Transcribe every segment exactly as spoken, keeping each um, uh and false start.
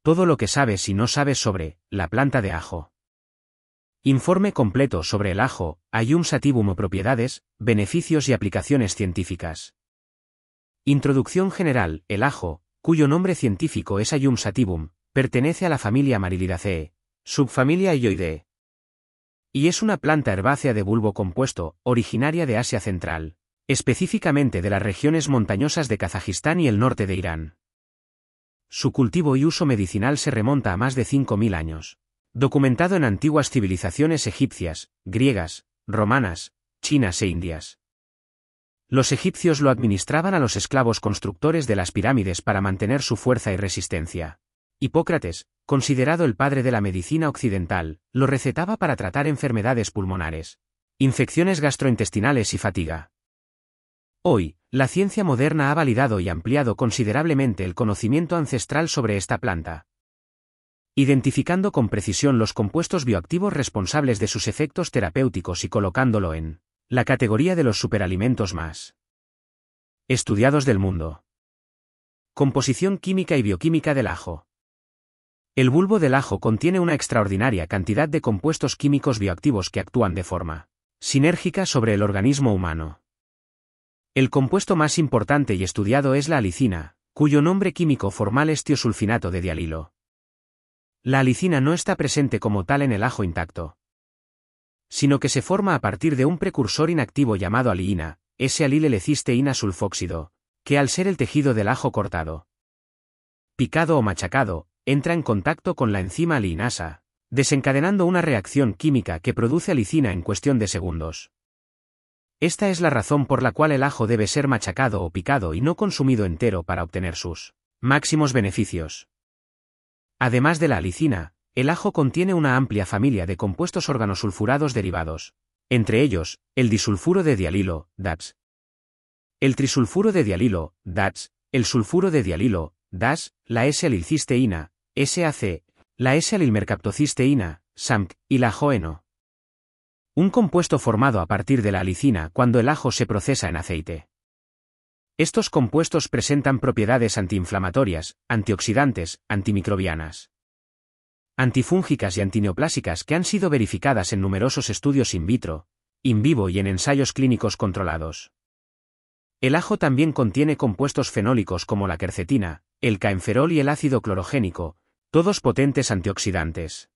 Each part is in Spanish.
Todo lo que sabes y no sabes sobre la planta de ajo. Informe completo sobre el ajo, Ayum sativum o propiedades, beneficios y aplicaciones científicas. Introducción general. El ajo, cuyo nombre científico es Ayum sativum, pertenece a la familia Amarilidaceae, subfamilia Aioideae. Y es una planta herbácea de bulbo compuesto, originaria de Asia Central, específicamente de las regiones montañosas de Kazajistán y el norte de Irán. Su cultivo y uso medicinal se remonta a más de cinco mil años. Documentado en antiguas civilizaciones egipcias, griegas, romanas, chinas e indias. Los egipcios lo administraban a los esclavos constructores de las pirámides para mantener su fuerza y resistencia. Hipócrates, considerado el padre de la medicina occidental, lo recetaba para tratar enfermedades pulmonares, infecciones gastrointestinales y fatiga. Hoy, la ciencia moderna ha validado y ampliado considerablemente el conocimiento ancestral sobre esta planta, identificando con precisión los compuestos bioactivos responsables de sus efectos terapéuticos y colocándolo en la categoría de los superalimentos más estudiados del mundo. Composición química y bioquímica del ajo. El bulbo del ajo contiene una extraordinaria cantidad de compuestos químicos bioactivos que actúan de forma sinérgica sobre el organismo humano. El compuesto más importante y estudiado es la alicina, cuyo nombre químico formal es tiosulfinato de dialilo. La alicina no está presente como tal en el ajo intacto, sino que se forma a partir de un precursor inactivo llamado aliina, S-alilelecisteína sulfóxido, que al ser el tejido del ajo cortado, picado o machacado, entra en contacto con la enzima aliinasa, desencadenando una reacción química que produce alicina en cuestión de segundos. Esta es la razón por la cual el ajo debe ser machacado o picado y no consumido entero para obtener sus máximos beneficios. Además de la alicina, el ajo contiene una amplia familia de compuestos organosulfurados derivados, entre ellos, el disulfuro de dialilo, D A T S, el trisulfuro de dialilo, D A T S, el sulfuro de dialilo, D A S, la S-alilcisteína, S A C, la S-alilmercaptocisteína, S A M C, y la joeno. Un compuesto formado a partir de la alicina cuando el ajo se procesa en aceite. Estos compuestos presentan propiedades antiinflamatorias, antioxidantes, antimicrobianas, antifúngicas y antineoplásicas que han sido verificadas en numerosos estudios in vitro, in vivo y en ensayos clínicos controlados. El ajo también contiene compuestos fenólicos como la quercetina, el caenferol y el ácido clorogénico, todos potentes antioxidantes.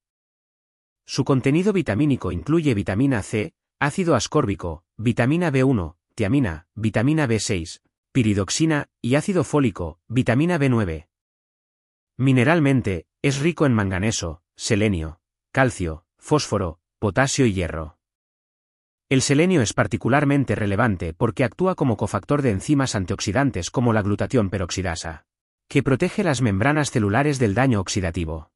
Su contenido vitamínico incluye vitamina C, ácido ascórbico, vitamina B uno, tiamina, vitamina B seis, piridoxina, y ácido fólico, vitamina B nueve. Mineralmente, es rico en manganeso, selenio, calcio, fósforo, potasio y hierro. El selenio es particularmente relevante porque actúa como cofactor de enzimas antioxidantes como la glutatión peroxidasa, que protege las membranas celulares del daño oxidativo.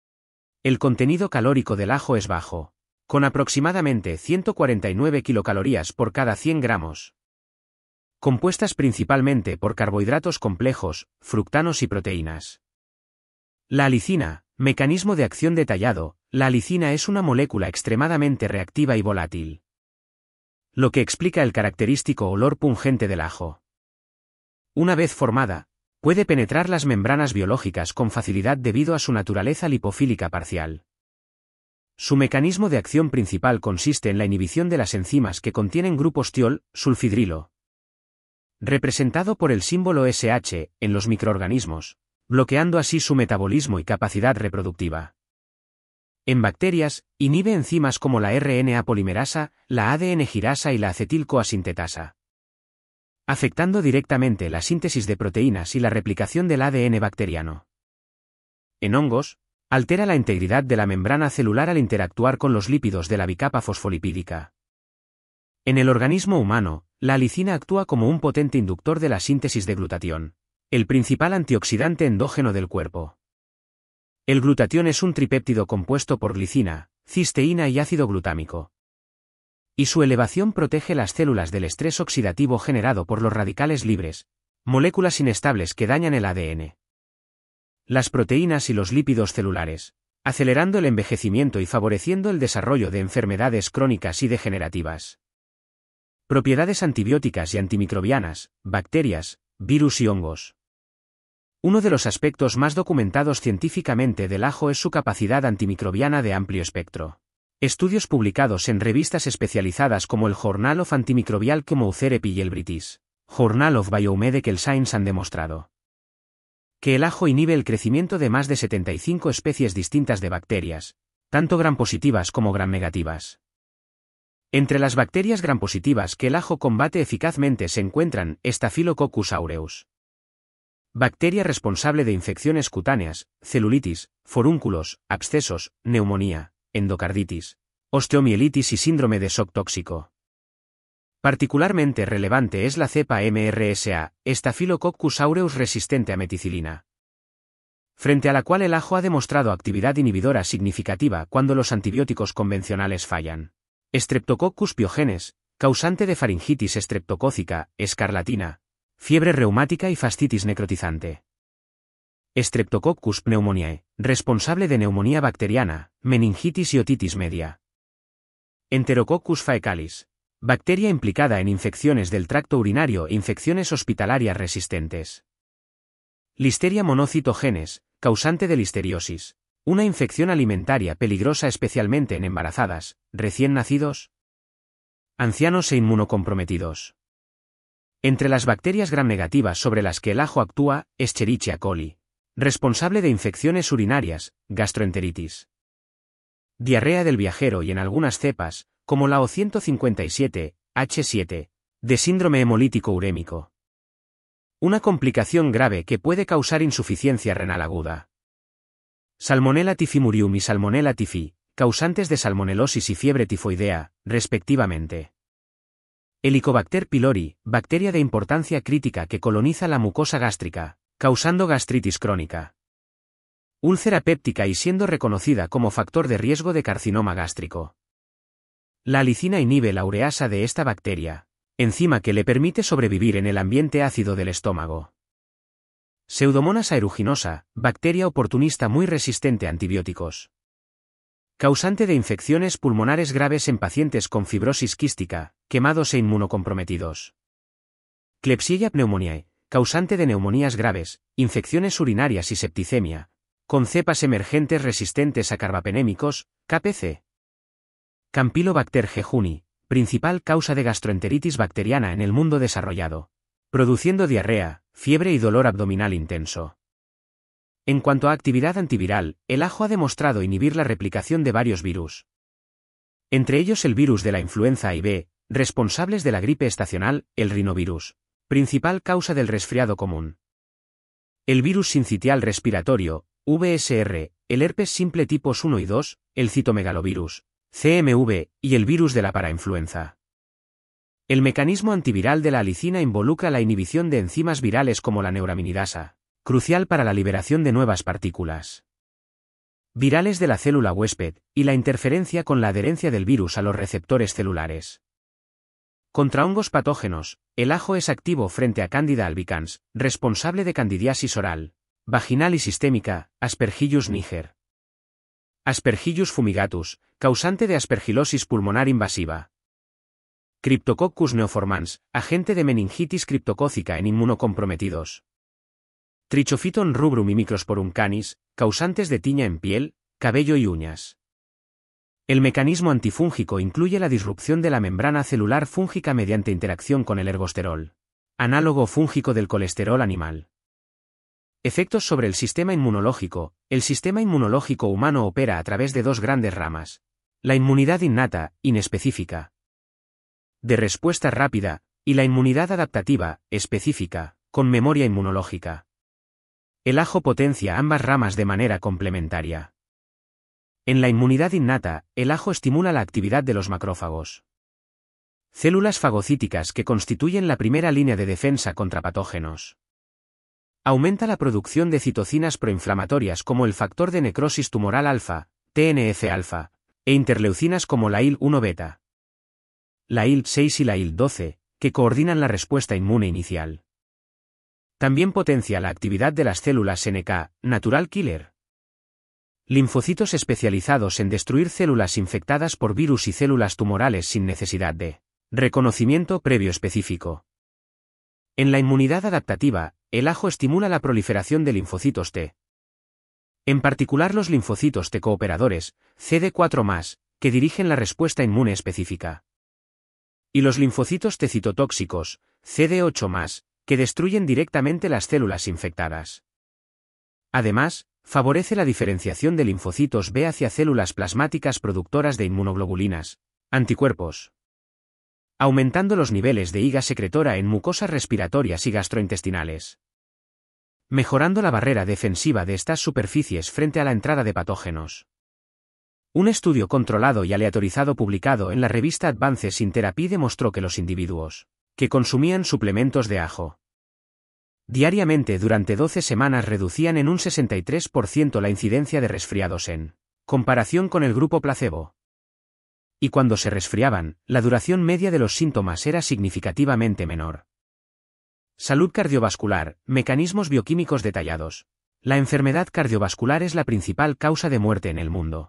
El contenido calórico del ajo es bajo, con aproximadamente ciento cuarenta y nueve kilocalorías por cada cien gramos. Compuestas principalmente por carbohidratos complejos, fructanos y proteínas. La alicina, mecanismo de acción detallado. La alicina es una molécula extremadamente reactiva y volátil, lo que explica el característico olor pungente del ajo. Una vez formada, puede penetrar las membranas biológicas con facilidad debido a su naturaleza lipofílica parcial. Su mecanismo de acción principal consiste en la inhibición de las enzimas que contienen grupos tiol, sulfidrilo, representado por el símbolo S H, en los microorganismos, bloqueando así su metabolismo y capacidad reproductiva. En bacterias, inhibe enzimas como la R N A polimerasa, la A D N girasa y la acetilcoasintetasa, afectando directamente la síntesis de proteínas y la replicación del A D N bacteriano. En hongos, altera la integridad de la membrana celular al interactuar con los lípidos de la bicapa fosfolipídica. En el organismo humano, la alicina actúa como un potente inductor de la síntesis de glutatión, el principal antioxidante endógeno del cuerpo. El glutatión es un tripéptido compuesto por glicina, cisteína y ácido glutámico. Y su elevación protege las células del estrés oxidativo generado por los radicales libres, moléculas inestables que dañan el A D N, las proteínas y los lípidos celulares, acelerando el envejecimiento y favoreciendo el desarrollo de enfermedades crónicas y degenerativas. Propiedades antibióticas y antimicrobianas, bacterias, virus y hongos. Uno de los aspectos más documentados científicamente del ajo es su capacidad antimicrobiana de amplio espectro. Estudios publicados en revistas especializadas como el Journal of Antimicrobial Chemotherapy y el British Journal of Biomedical Science han demostrado que el ajo inhibe el crecimiento de más de setenta y cinco especies distintas de bacterias, tanto gram-positivas como gram-negativas. Entre las bacterias gram-positivas que el ajo combate eficazmente se encuentran Staphylococcus aureus, bacteria responsable de infecciones cutáneas, celulitis, forúnculos, abscesos, neumonía, endocarditis, osteomielitis y síndrome de shock tóxico. Particularmente relevante es la cepa M R S A, Staphylococcus aureus resistente a meticilina, frente a la cual el ajo ha demostrado actividad inhibidora significativa cuando los antibióticos convencionales fallan. Streptococcus pyogenes, causante de faringitis estreptocócica, escarlatina, fiebre reumática y fascitis necrotizante. Streptococcus pneumoniae, responsable de neumonía bacteriana, meningitis y otitis media. Enterococcus faecalis, bacteria implicada en infecciones del tracto urinario e infecciones hospitalarias resistentes. Listeria monocitogenes, causante de listeriosis, una infección alimentaria peligrosa especialmente en embarazadas, recién nacidos, ancianos e inmunocomprometidos. Entre las bacterias gram-negativas sobre las que el ajo actúa, Escherichia coli, responsable de infecciones urinarias, gastroenteritis, diarrea del viajero y en algunas cepas, como la O ciento cincuenta y siete, H siete, de síndrome hemolítico urémico. Una complicación grave que puede causar insuficiencia renal aguda. Salmonella typhimurium y Salmonella typhi, causantes de salmonelosis y fiebre tifoidea, respectivamente. Helicobacter pylori, bacteria de importancia crítica que coloniza la mucosa gástrica, causando gastritis crónica. Úlcera péptica y siendo reconocida como factor de riesgo de carcinoma gástrico. La alicina inhibe la ureasa de esta bacteria, enzima que le permite sobrevivir en el ambiente ácido del estómago. Pseudomonas aeruginosa, bacteria oportunista muy resistente a antibióticos. Causante de infecciones pulmonares graves en pacientes con fibrosis quística, quemados e inmunocomprometidos. Klebsiella pneumoniae, causante de neumonías graves, infecciones urinarias y septicemia, con cepas emergentes resistentes a carbapenémicos, K P C. Campylobacter jejuni, principal causa de gastroenteritis bacteriana en el mundo desarrollado, produciendo diarrea, fiebre y dolor abdominal intenso. En cuanto a actividad antiviral, el ajo ha demostrado inhibir la replicación de varios virus. Entre ellos el virus de la influenza A y B, responsables de la gripe estacional, el rinovirus, principal causa del resfriado común. El virus sincitial respiratorio, V S R, el herpes simple tipos uno y dos, el citomegalovirus, C M V, y el virus de la parainfluenza. El mecanismo antiviral de la alicina involucra la inhibición de enzimas virales como la neuraminidasa, crucial para la liberación de nuevas partículas virales de la célula huésped, y la interferencia con la adherencia del virus a los receptores celulares. Contra hongos patógenos, el ajo es activo frente a Candida albicans, responsable de candidiasis oral, vaginal y sistémica, Aspergillus niger. Aspergillus fumigatus, causante de aspergilosis pulmonar invasiva. Cryptococcus neoformans, agente de meningitis criptocócica en inmunocomprometidos. Trichophyton rubrum y Microsporum canis, causantes de tiña en piel, cabello y uñas. El mecanismo antifúngico incluye la disrupción de la membrana celular fúngica mediante interacción con el ergosterol, análogo fúngico del colesterol animal. Efectos sobre el sistema inmunológico. El sistema inmunológico humano opera a través de dos grandes ramas. La inmunidad innata, inespecífica, de respuesta rápida, y la inmunidad adaptativa, específica, con memoria inmunológica. El ajo potencia ambas ramas de manera complementaria. En la inmunidad innata, el ajo estimula la actividad de los macrófagos, células fagocíticas que constituyen la primera línea de defensa contra patógenos. Aumenta la producción de citocinas proinflamatorias como el factor de necrosis tumoral alfa, T N F alfa, e interleucinas como la I L uno beta, la I L seis y la I L doce, que coordinan la respuesta inmune inicial. También potencia la actividad de las células N K, natural killer. Linfocitos especializados en destruir células infectadas por virus y células tumorales sin necesidad de reconocimiento previo específico. En la inmunidad adaptativa, el ajo estimula la proliferación de linfocitos T. En particular los linfocitos T cooperadores, C D cuatro más, que dirigen la respuesta inmune específica. Y los linfocitos T citotóxicos, C D ocho más, que destruyen directamente las células infectadas. Además, favorece la diferenciación de linfocitos B hacia células plasmáticas productoras de inmunoglobulinas, anticuerpos, aumentando los niveles de I G A secretora en mucosas respiratorias y gastrointestinales, mejorando la barrera defensiva de estas superficies frente a la entrada de patógenos. Un estudio controlado y aleatorizado publicado en la revista Advances in Therapy demostró que los individuos que consumían suplementos de ajo diariamente durante doce semanas reducían en un sesenta y tres por ciento la incidencia de resfriados en comparación con el grupo placebo. Y cuando se resfriaban, la duración media de los síntomas era significativamente menor. Salud cardiovascular, mecanismos bioquímicos detallados. La enfermedad cardiovascular es la principal causa de muerte en el mundo.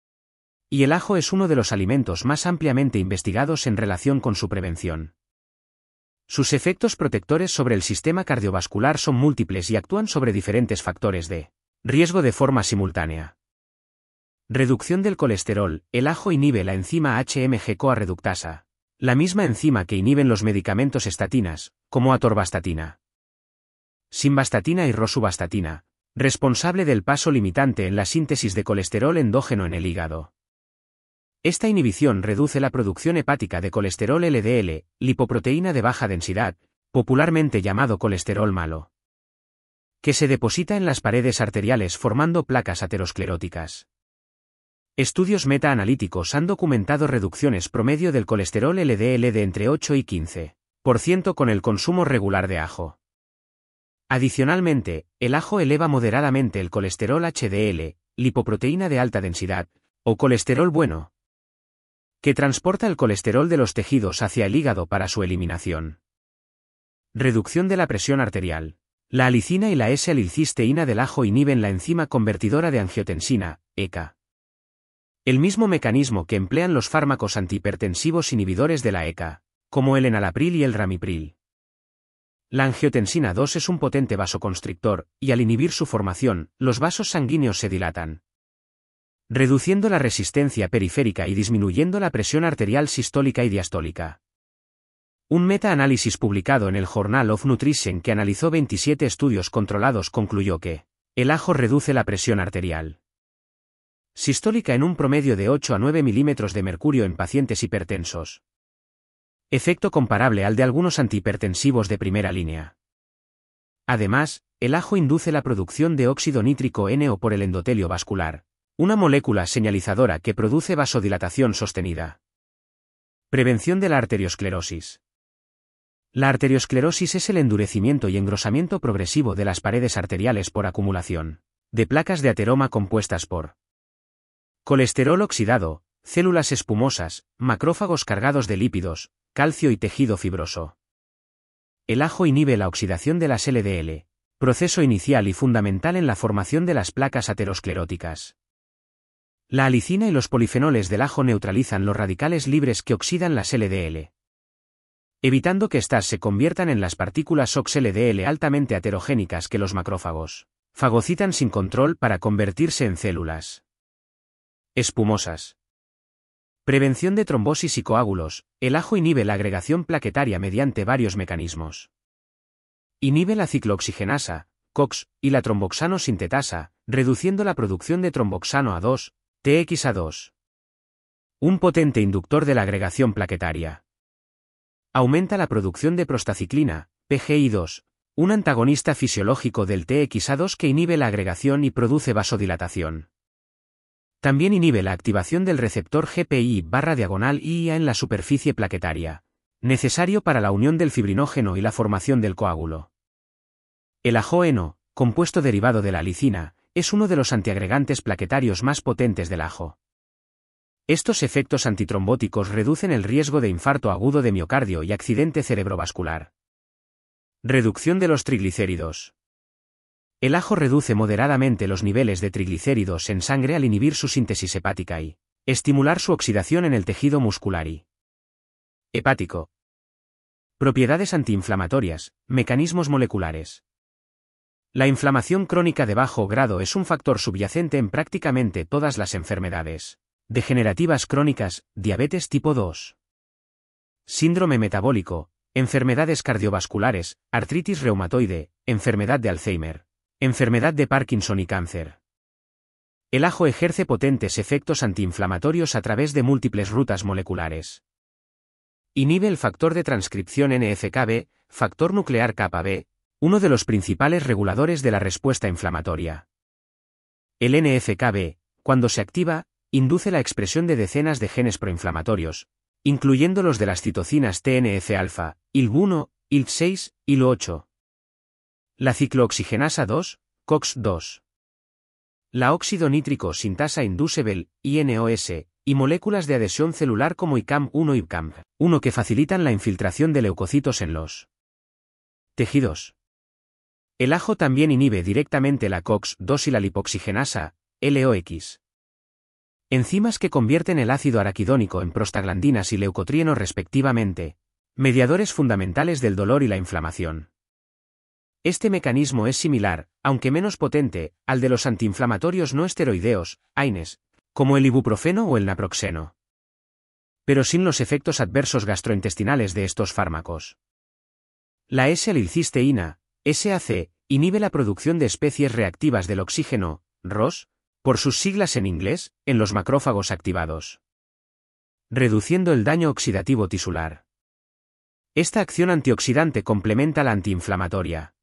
Y el ajo es uno de los alimentos más ampliamente investigados en relación con su prevención. Sus efectos protectores sobre el sistema cardiovascular son múltiples y actúan sobre diferentes factores de riesgo de forma simultánea. Reducción del colesterol. El ajo inhibe la enzima H M G-CoA reductasa, la misma enzima que inhiben los medicamentos estatinas, como atorvastatina, simvastatina y rosuvastatina, responsable del paso limitante en la síntesis de colesterol endógeno en el hígado. Esta inhibición reduce la producción hepática de colesterol L D L, lipoproteína de baja densidad, popularmente llamado colesterol malo, que se deposita en las paredes arteriales formando placas ateroscleróticas. Estudios meta-analíticos han documentado reducciones promedio del colesterol L D L de entre ocho y quince por ciento con el consumo regular de ajo. Adicionalmente, el ajo eleva moderadamente el colesterol H D L, lipoproteína de alta densidad, o colesterol bueno, que transporta el colesterol de los tejidos hacia el hígado para su eliminación. Reducción de la presión arterial. La alicina y la S-alilcisteína del ajo inhiben la enzima convertidora de angiotensina, E C A. El mismo mecanismo que emplean los fármacos antihipertensivos inhibidores de la E C A, como el enalapril y el ramipril. La angiotensina dos es un potente vasoconstrictor, y al inhibir su formación, los vasos sanguíneos se dilatan, reduciendo la resistencia periférica y disminuyendo la presión arterial sistólica y diastólica. Un meta-análisis publicado en el Journal of Nutrition que analizó veintisiete estudios controlados concluyó que el ajo reduce la presión arterial sistólica en un promedio de ocho a nueve milímetros de mercurio en pacientes hipertensos. Efecto comparable al de algunos antihipertensivos de primera línea. Además, el ajo induce la producción de óxido nítrico N O por el endotelio vascular, una molécula señalizadora que produce vasodilatación sostenida. Prevención de la arteriosclerosis. La arteriosclerosis es el endurecimiento y engrosamiento progresivo de las paredes arteriales por acumulación de placas de ateroma compuestas por colesterol oxidado, células espumosas, macrófagos cargados de lípidos, calcio y tejido fibroso. El ajo inhibe la oxidación de las L D L, proceso inicial y fundamental en la formación de las placas ateroscleróticas. La alicina y los polifenoles del ajo neutralizan los radicales libres que oxidan las L D L, evitando que éstas se conviertan en las partículas O X L D L altamente aterogénicas que los macrófagos fagocitan sin control para convertirse en células espumosas. Prevención de trombosis y coágulos. El ajo inhibe la agregación plaquetaria mediante varios mecanismos. Inhibe la ciclooxigenasa, C O X, y la tromboxano sintetasa, reduciendo la producción de tromboxano A dos, T X A dos. Un potente inductor de la agregación plaquetaria. Aumenta la producción de prostaciclina, P G I dos, un antagonista fisiológico del T X A dos que inhibe la agregación y produce vasodilatación. También inhibe la activación del receptor G P I barra diagonal I A en la superficie plaquetaria, necesario para la unión del fibrinógeno y la formación del coágulo. El ajo-eno, compuesto derivado de la alicina, es uno de los antiagregantes plaquetarios más potentes del ajo. Estos efectos antitrombóticos reducen el riesgo de infarto agudo de miocardio y accidente cerebrovascular. Reducción de los triglicéridos. El ajo reduce moderadamente los niveles de triglicéridos en sangre al inhibir su síntesis hepática y estimular su oxidación en el tejido muscular y hepático. Propiedades antiinflamatorias, mecanismos moleculares. La inflamación crónica de bajo grado es un factor subyacente en prácticamente todas las enfermedades degenerativas crónicas, diabetes tipo dos, síndrome metabólico, enfermedades cardiovasculares, artritis reumatoide, enfermedad de Alzheimer, enfermedad de Parkinson y cáncer. El ajo ejerce potentes efectos antiinflamatorios a través de múltiples rutas moleculares. Inhibe el factor de transcripción N F K B, factor nuclear kappa B, uno de los principales reguladores de la respuesta inflamatoria. El N F K B, cuando se activa, induce la expresión de decenas de genes proinflamatorios, incluyendo los de las citocinas T N F alfa, I L V uno, I L V seis, I L V ocho. La ciclooxigenasa dos, C O X dos. La óxido nítrico sintasa inducible, I N O S, y moléculas de adhesión celular como I C A M uno y I C A M uno que facilitan la infiltración de leucocitos en los tejidos. El ajo también inhibe directamente la C O X dos y la lipoxigenasa, L O X. Enzimas que convierten el ácido araquidónico en prostaglandinas y leucotrieno respectivamente, mediadores fundamentales del dolor y la inflamación. Este mecanismo es similar, aunque menos potente, al de los antiinflamatorios no esteroideos, A I N Es, como el ibuprofeno o el naproxeno. Pero sin los efectos adversos gastrointestinales de estos fármacos. La S-alilcisteína, S A C, inhibe la producción de especies reactivas del oxígeno, R O S, por sus siglas en inglés, en los macrófagos activados, reduciendo el daño oxidativo tisular. Esta acción antioxidante complementa la antiinflamatoria,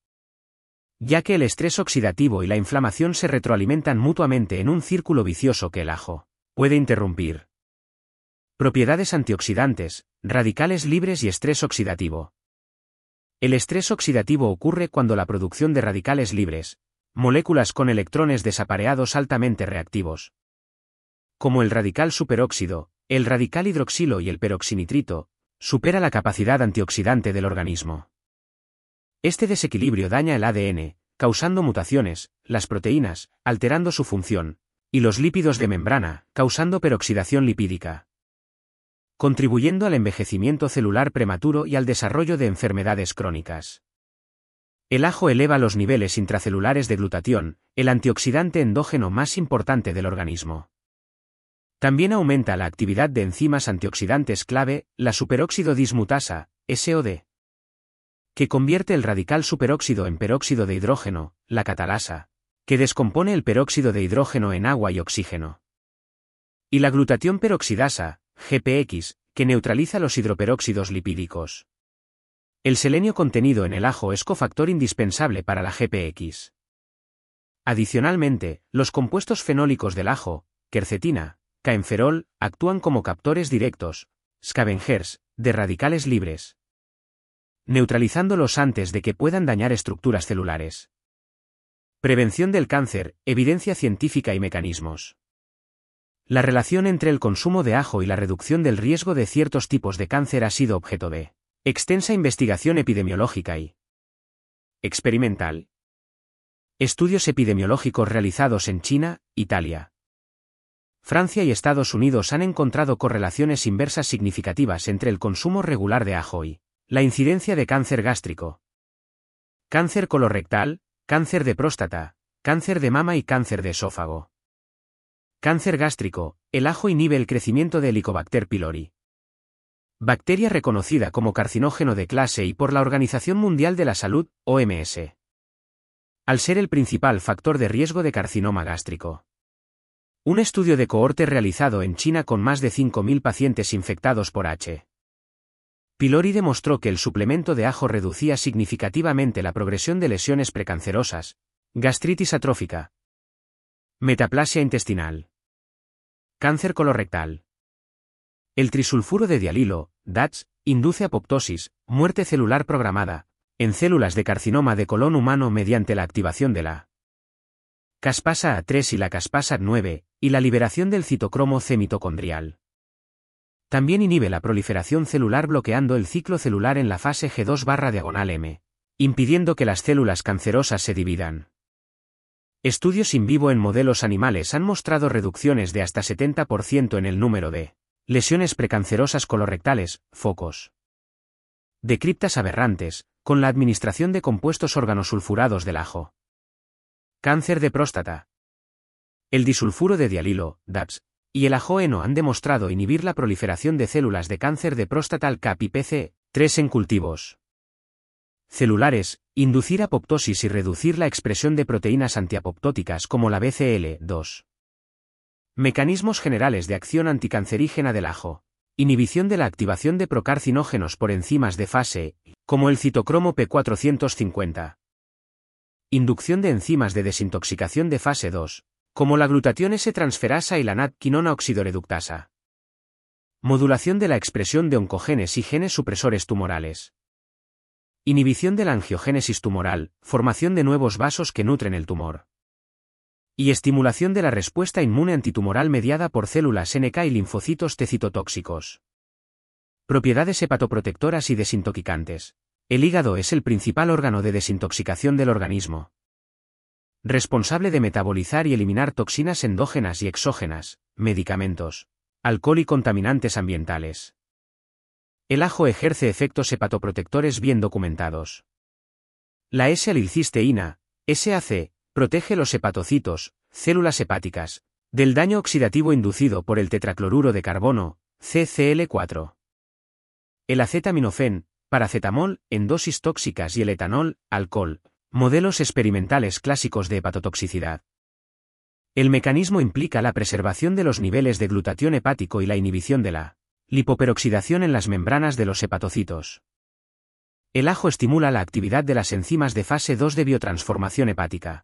ya que el estrés oxidativo y la inflamación se retroalimentan mutuamente en un círculo vicioso que el ajo puede interrumpir. Propiedades antioxidantes, radicales libres y estrés oxidativo. El estrés oxidativo ocurre cuando la producción de radicales libres, moléculas con electrones desapareados altamente reactivos, como el radical superóxido, el radical hidroxilo y el peroxinitrito, supera la capacidad antioxidante del organismo. Este desequilibrio daña el A D N, causando mutaciones, las proteínas, alterando su función, y los lípidos de membrana, causando peroxidación lipídica, contribuyendo al envejecimiento celular prematuro y al desarrollo de enfermedades crónicas. El ajo eleva los niveles intracelulares de glutatión, el antioxidante endógeno más importante del organismo. También aumenta la actividad de enzimas antioxidantes clave, la superóxido dismutasa, S O D, que convierte el radical superóxido en peróxido de hidrógeno, la catalasa, que descompone el peróxido de hidrógeno en agua y oxígeno, y la glutatión peroxidasa, G P X, que neutraliza los hidroperóxidos lipídicos. El selenio contenido en el ajo es cofactor indispensable para la G P X. Adicionalmente, los compuestos fenólicos del ajo, quercetina, caenferol, actúan como captores directos, scavengers, de radicales libres, neutralizándolos antes de que puedan dañar estructuras celulares. Prevención del cáncer, evidencia científica y mecanismos. La relación entre el consumo de ajo y la reducción del riesgo de ciertos tipos de cáncer ha sido objeto de extensa investigación epidemiológica y experimental. Estudios epidemiológicos realizados en China, Italia, Francia y Estados Unidos han encontrado correlaciones inversas significativas entre el consumo regular de ajo y la incidencia de cáncer gástrico, cáncer colorectal, cáncer de próstata, cáncer de mama y cáncer de esófago. Cáncer gástrico, el ajo inhibe el crecimiento de Helicobacter pylori, bacteria reconocida como carcinógeno de clase I por la Organización Mundial de la Salud, O M S, al ser el principal factor de riesgo de carcinoma gástrico. Un estudio de cohorte realizado en China con más de cinco mil pacientes infectados por H. pylori demostró que el suplemento de ajo reducía significativamente la progresión de lesiones precancerosas, gastritis atrófica, metaplasia intestinal, cáncer colorectal. El trisulfuro de dialilo, D A T S, induce apoptosis, muerte celular programada, en células de carcinoma de colon humano mediante la activación de la caspasa A tres y la caspasa A nueve, y la liberación del citocromo C mitocondrial. También inhibe la proliferación celular bloqueando el ciclo celular en la fase G dos barra diagonal M, impidiendo que las células cancerosas se dividan. Estudios in vivo en modelos animales han mostrado reducciones de hasta setenta por ciento en el número de lesiones precancerosas colorectales, focos de criptas aberrantes, con la administración de compuestos organosulfurados del ajo. Cáncer de próstata. El disulfuro de dialilo, D A P S, y el ajoeno han demostrado inhibir la proliferación de células de cáncer de próstata al C A P y P C tres en cultivos celulares, inducir apoptosis y reducir la expresión de proteínas antiapoptóticas como la B C L dos. Mecanismos generales de acción anticancerígena del ajo. Inhibición de la activación de procarcinógenos por enzimas de fase, como el citocromo P cuatrocientos cincuenta. Inducción de enzimas de desintoxicación de fase dos, como la glutatión S transferasa y la N A D quinona oxidoreductasa. Modulación de la expresión de oncogenes y genes supresores tumorales. Inhibición de la angiogénesis tumoral, formación de nuevos vasos que nutren el tumor. Y estimulación de la respuesta inmune antitumoral mediada por células N K y linfocitos T citotóxicos. Propiedades hepatoprotectoras y desintoxicantes. El hígado es el principal órgano de desintoxicación del organismo. Responsable de metabolizar y eliminar toxinas endógenas y exógenas, medicamentos, alcohol y contaminantes ambientales. El ajo ejerce efectos hepatoprotectores bien documentados. La S-alilcisteína, S A C, protege los hepatocitos, células hepáticas, del daño oxidativo inducido por el tetracloruro de carbono, C C L cuatro. El acetaminofén, paracetamol, en dosis tóxicas y el etanol, alcohol, modelos experimentales clásicos de hepatotoxicidad. El mecanismo implica la preservación de los niveles de glutatión hepático y la inhibición de la lipoperoxidación en las membranas de los hepatocitos. El ajo estimula la actividad de las enzimas de fase dos de biotransformación hepática,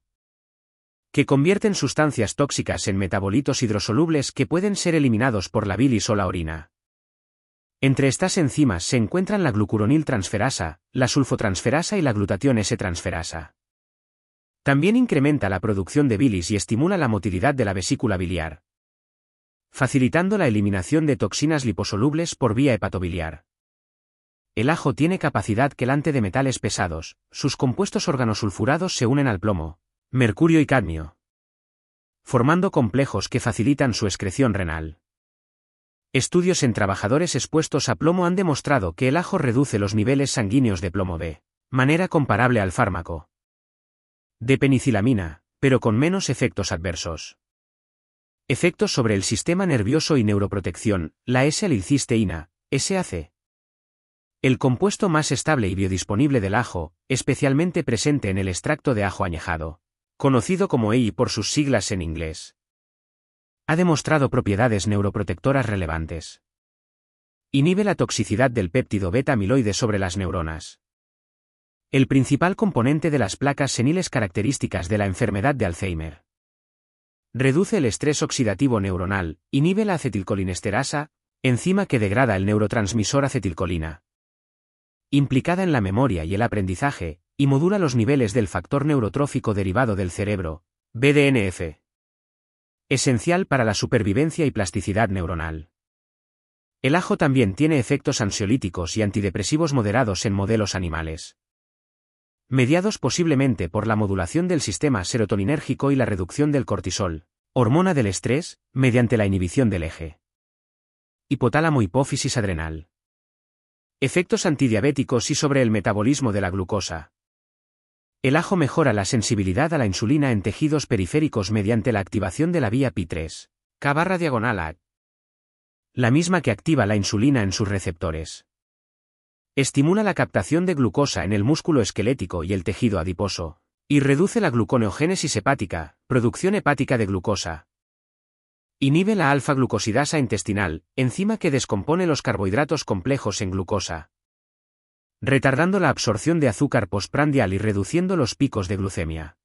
que convierten sustancias tóxicas en metabolitos hidrosolubles que pueden ser eliminados por la bilis o la orina. Entre estas enzimas se encuentran la glucuronil transferasa, la sulfotransferasa y la glutatión S transferasa. También incrementa la producción de bilis y estimula la motilidad de la vesícula biliar, facilitando la eliminación de toxinas liposolubles por vía hepatobiliar. El ajo tiene capacidad quelante de metales pesados, sus compuestos organosulfurados se unen al plomo, mercurio y cadmio, formando complejos que facilitan su excreción renal. Estudios en trabajadores expuestos a plomo han demostrado que el ajo reduce los niveles sanguíneos de plomo de manera comparable al fármaco de penicilamina, pero con menos efectos adversos. Efectos sobre el sistema nervioso y neuroprotección, la S-alilcisteína, S A C. El compuesto más estable y biodisponible del ajo, especialmente presente en el extracto de ajo añejado, conocido como E I por sus siglas en inglés, ha demostrado propiedades neuroprotectoras relevantes. Inhibe la toxicidad del péptido beta-amiloide sobre las neuronas, el principal componente de las placas seniles características de la enfermedad de Alzheimer. Reduce el estrés oxidativo neuronal, inhibe la acetilcolinesterasa, enzima que degrada el neurotransmisor acetilcolina, implicada en la memoria y el aprendizaje, y modula los niveles del factor neurotrófico derivado del cerebro, B D N F. Esencial para la supervivencia y plasticidad neuronal. El ajo también tiene efectos ansiolíticos y antidepresivos moderados en modelos animales, mediados posiblemente por la modulación del sistema serotoninérgico y la reducción del cortisol, hormona del estrés, mediante la inhibición del eje hipotálamo-hipófisis adrenal. Efectos antidiabéticos y sobre el metabolismo de la glucosa. El ajo mejora la sensibilidad a la insulina en tejidos periféricos mediante la activación de la vía P I tres, K barra diagonal A, la misma que activa la insulina en sus receptores. Estimula la captación de glucosa en el músculo esquelético y el tejido adiposo, y reduce la gluconeogénesis hepática, producción hepática de glucosa. Inhibe la alfa-glucosidasa intestinal, enzima que descompone los carbohidratos complejos en glucosa, retardando la absorción de azúcar postprandial y reduciendo los picos de glucemia.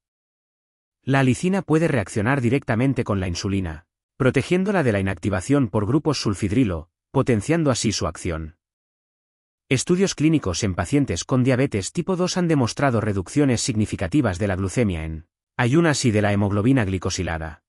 La alicina puede reaccionar directamente con la insulina, protegiéndola de la inactivación por grupos sulfidrilo, potenciando así su acción. Estudios clínicos en pacientes con diabetes tipo dos han demostrado reducciones significativas de la glucemia en ayunas y de la hemoglobina glicosilada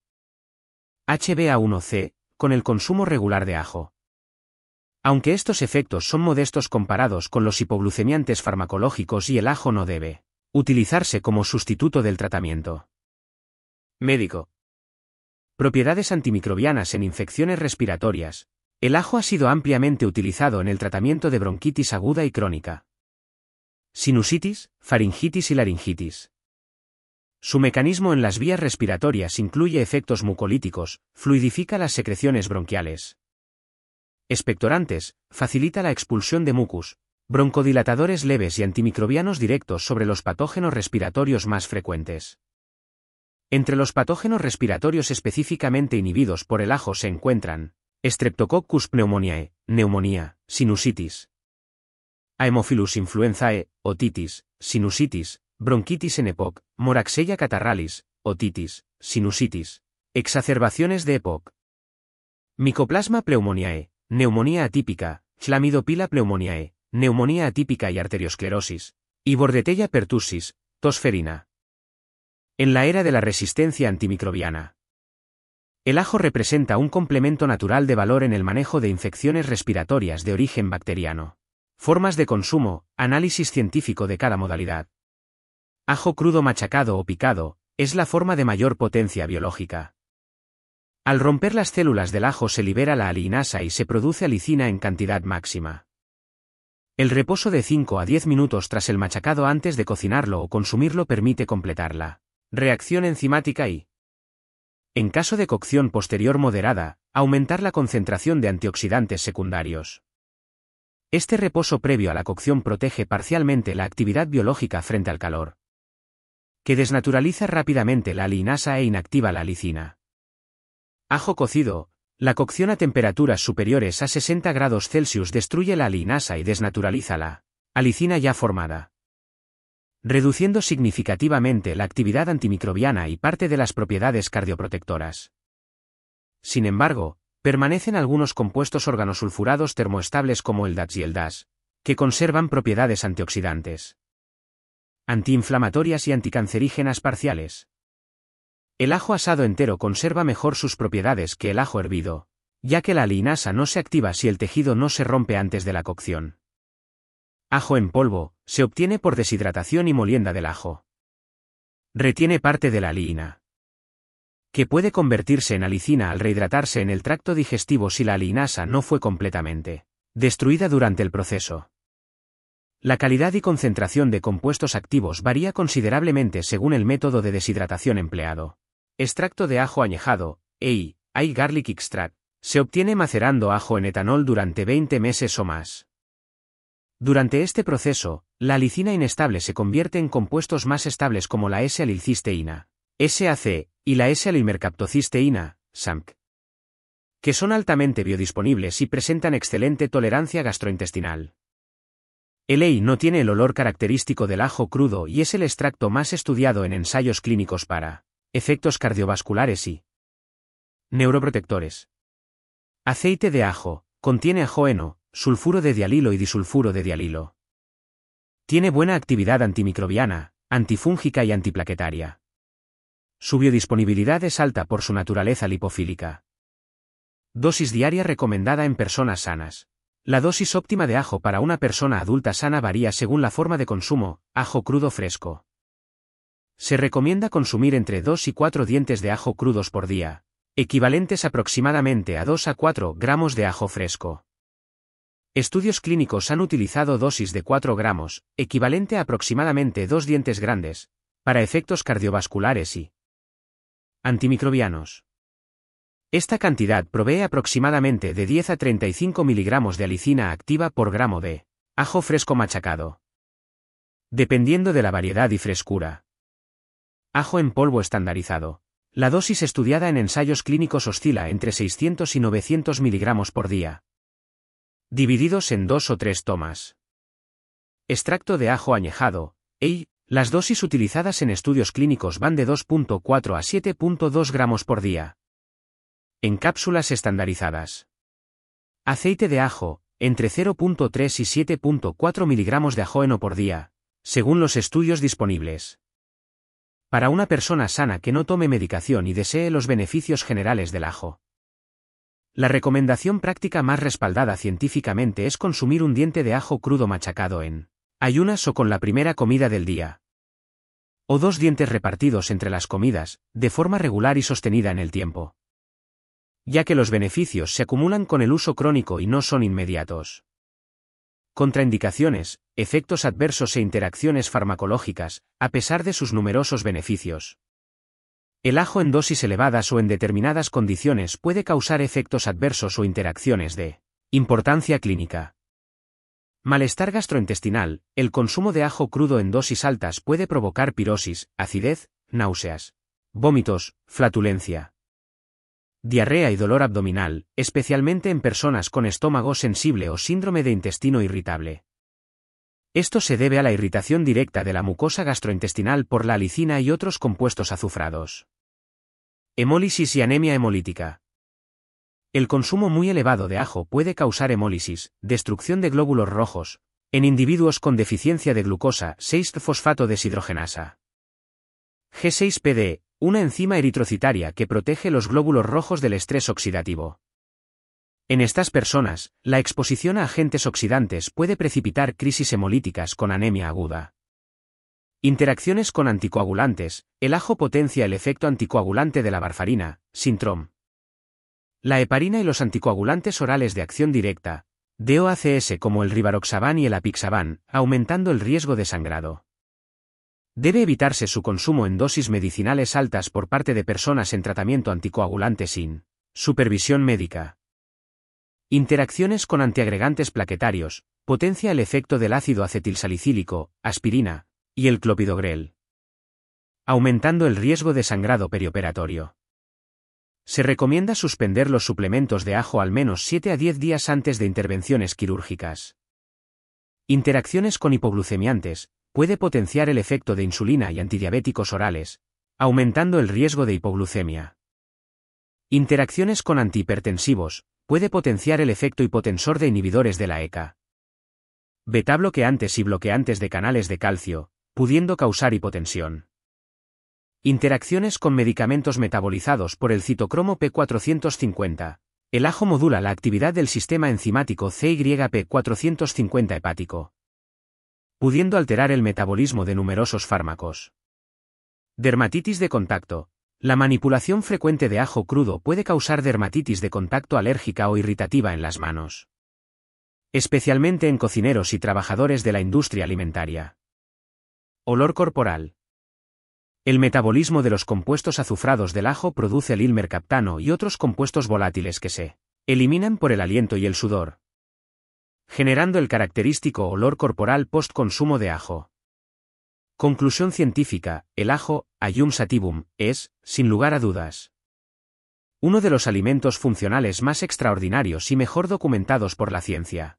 H b A uno C, con el consumo regular de ajo. Aunque estos efectos son modestos comparados con los hipoglucemiantes farmacológicos y el ajo no debe utilizarse como sustituto del tratamiento médico. Propiedades antimicrobianas en infecciones respiratorias. El ajo ha sido ampliamente utilizado en el tratamiento de bronquitis aguda y crónica, sinusitis, faringitis y laringitis. Su mecanismo en las vías respiratorias incluye efectos mucolíticos, fluidifica las secreciones bronquiales. Expectorantes, facilita la expulsión de mucus, broncodilatadores leves y antimicrobianos directos sobre los patógenos respiratorios más frecuentes. Entre los patógenos respiratorios específicamente inhibidos por el ajo se encuentran Streptococcus pneumoniae, neumonía, sinusitis. Haemophilus influenzae, otitis, sinusitis, bronquitis en EPOC, Moraxella catarrhalis, otitis, sinusitis. Exacerbaciones de EPOC. Mycoplasma pneumoniae, neumonía atípica, Chlamydopila pneumoniae, neumonía atípica y arteriosclerosis. Y Bordetella pertussis, tosferina. En la era de la resistencia antimicrobiana. El ajo representa un complemento natural de valor en el manejo de infecciones respiratorias de origen bacteriano. Formas de consumo, análisis científico de cada modalidad. Ajo crudo machacado o picado, es la forma de mayor potencia biológica. Al romper las células del ajo se libera la aliinasa y se produce alicina en cantidad máxima. El reposo de cinco a diez minutos tras el machacado antes de cocinarlo o consumirlo permite completar la reacción enzimática y, en caso de cocción posterior moderada, aumentar la concentración de antioxidantes secundarios. Este reposo previo a la cocción protege parcialmente la actividad biológica frente al calor, que desnaturaliza rápidamente la aliinasa e inactiva la alicina. Ajo cocido. La cocción a temperaturas superiores a sesenta grados Celsius destruye la aliinasa y desnaturaliza la alicina ya formada, reduciendo significativamente la actividad antimicrobiana y parte de las propiedades cardioprotectoras. Sin embargo, permanecen algunos compuestos organosulfurados termoestables como el D A T S y el D A S, que conservan propiedades antioxidantes, antiinflamatorias y anticancerígenas parciales. El ajo asado entero conserva mejor sus propiedades que el ajo hervido, ya que la aliinasa no se activa si el tejido no se rompe antes de la cocción. Ajo en polvo, se obtiene por deshidratación y molienda del ajo. Retiene parte de la aliina, que puede convertirse en alicina al rehidratarse en el tracto digestivo si la aliinasa no fue completamente destruida durante el proceso. La calidad y concentración de compuestos activos varía considerablemente según el método de deshidratación empleado. Extracto de ajo añejado, E I, I Garlic Extract, se obtiene macerando ajo en etanol durante veinte meses o más. Durante este proceso, la alicina inestable se convierte en compuestos más estables como la S-alilcisteína, S A C, y la S-alilmercaptocisteína, S A M C, que son altamente biodisponibles y presentan excelente tolerancia gastrointestinal. El E I no tiene el olor característico del ajo crudo y es el extracto más estudiado en ensayos clínicos para efectos cardiovasculares y neuroprotectores. Aceite de ajo, contiene ajoeno, sulfuro de dialilo y disulfuro de dialilo. Tiene buena actividad antimicrobiana, antifúngica y antiplaquetaria. Su biodisponibilidad es alta por su naturaleza lipofílica. Dosis diaria recomendada en personas sanas. La dosis óptima de ajo para una persona adulta sana varía según la forma de consumo, ajo crudo fresco. Se recomienda consumir entre dos y cuatro dientes de ajo crudos por día, equivalentes aproximadamente a dos a cuatro gramos de ajo fresco. Estudios clínicos han utilizado dosis de cuatro gramos, equivalente a aproximadamente dos dientes grandes, para efectos cardiovasculares y antimicrobianos. Esta cantidad provee aproximadamente de diez a treinta y cinco miligramos de alicina activa por gramo de ajo fresco machacado, dependiendo de la variedad y frescura. Ajo en polvo estandarizado. La dosis estudiada en ensayos clínicos oscila entre seiscientos y novecientos miligramos por día, divididos en dos o tres tomas. Extracto de ajo añejado, E I. Las dosis utilizadas en estudios clínicos van de dos punto cuatro a siete punto dos gramos por día. En cápsulas estandarizadas. Aceite de ajo, entre cero punto tres y siete punto cuatro miligramos de ajoeno por día, según los estudios disponibles. Para una persona sana que no tome medicación y desee los beneficios generales del ajo. La recomendación práctica más respaldada científicamente es consumir un diente de ajo crudo machacado en ayunas o con la primera comida del día. O dos dientes repartidos entre las comidas, de forma regular y sostenida en el tiempo. Ya que los beneficios se acumulan con el uso crónico y no son inmediatos. Contraindicaciones, efectos adversos e interacciones farmacológicas, a pesar de sus numerosos beneficios. El ajo en dosis elevadas o en determinadas condiciones puede causar efectos adversos o interacciones de importancia clínica. Malestar gastrointestinal. El consumo de ajo crudo en dosis altas puede provocar pirosis, acidez, náuseas, vómitos, flatulencia, diarrea y dolor abdominal, especialmente en personas con estómago sensible o síndrome de intestino irritable. Esto se debe a la irritación directa de la mucosa gastrointestinal por la alicina y otros compuestos azufrados. Hemólisis y anemia hemolítica. El consumo muy elevado de ajo puede causar hemólisis, destrucción de glóbulos rojos, en individuos con deficiencia de glucosa seis fosfato deshidrogenasa. G seis P D, una enzima eritrocitaria que protege los glóbulos rojos del estrés oxidativo. En estas personas, la exposición a agentes oxidantes puede precipitar crisis hemolíticas con anemia aguda. Interacciones con anticoagulantes. El ajo potencia el efecto anticoagulante de la varfarina, Sintrom. La heparina y los anticoagulantes orales de acción directa, D O A C S como el rivaroxaban y el apixaban, aumentando el riesgo de sangrado. Debe evitarse su consumo en dosis medicinales altas por parte de personas en tratamiento anticoagulante sin supervisión médica. Interacciones con antiagregantes plaquetarios. Potencia el efecto del ácido acetilsalicílico, aspirina, y el clopidogrel, aumentando el riesgo de sangrado perioperatorio. Se recomienda suspender los suplementos de ajo al menos siete a diez días antes de intervenciones quirúrgicas. Interacciones con hipoglucemiantes. Puede potenciar el efecto de insulina y antidiabéticos orales, aumentando el riesgo de hipoglucemia. Interacciones con antihipertensivos. Puede potenciar el efecto hipotensor de inhibidores de la E C A. Beta bloqueantes y bloqueantes de canales de calcio, pudiendo causar hipotensión. Interacciones con medicamentos metabolizados por el citocromo P cuatrocientos cincuenta. El ajo modula la actividad del sistema enzimático C Y P cuatrocientos cincuenta hepático, pudiendo alterar el metabolismo de numerosos fármacos. Dermatitis de contacto. La manipulación frecuente de ajo crudo puede causar dermatitis de contacto alérgica o irritativa en las manos, especialmente en cocineros y trabajadores de la industria alimentaria. Olor corporal. El metabolismo de los compuestos azufrados del ajo produce el ilmercaptano y otros compuestos volátiles que se eliminan por el aliento y el sudor, generando el característico olor corporal post-consumo de ajo. Conclusión científica: el ajo, Allium sativum, es, sin lugar a dudas, uno de los alimentos funcionales más extraordinarios y mejor documentados por la ciencia.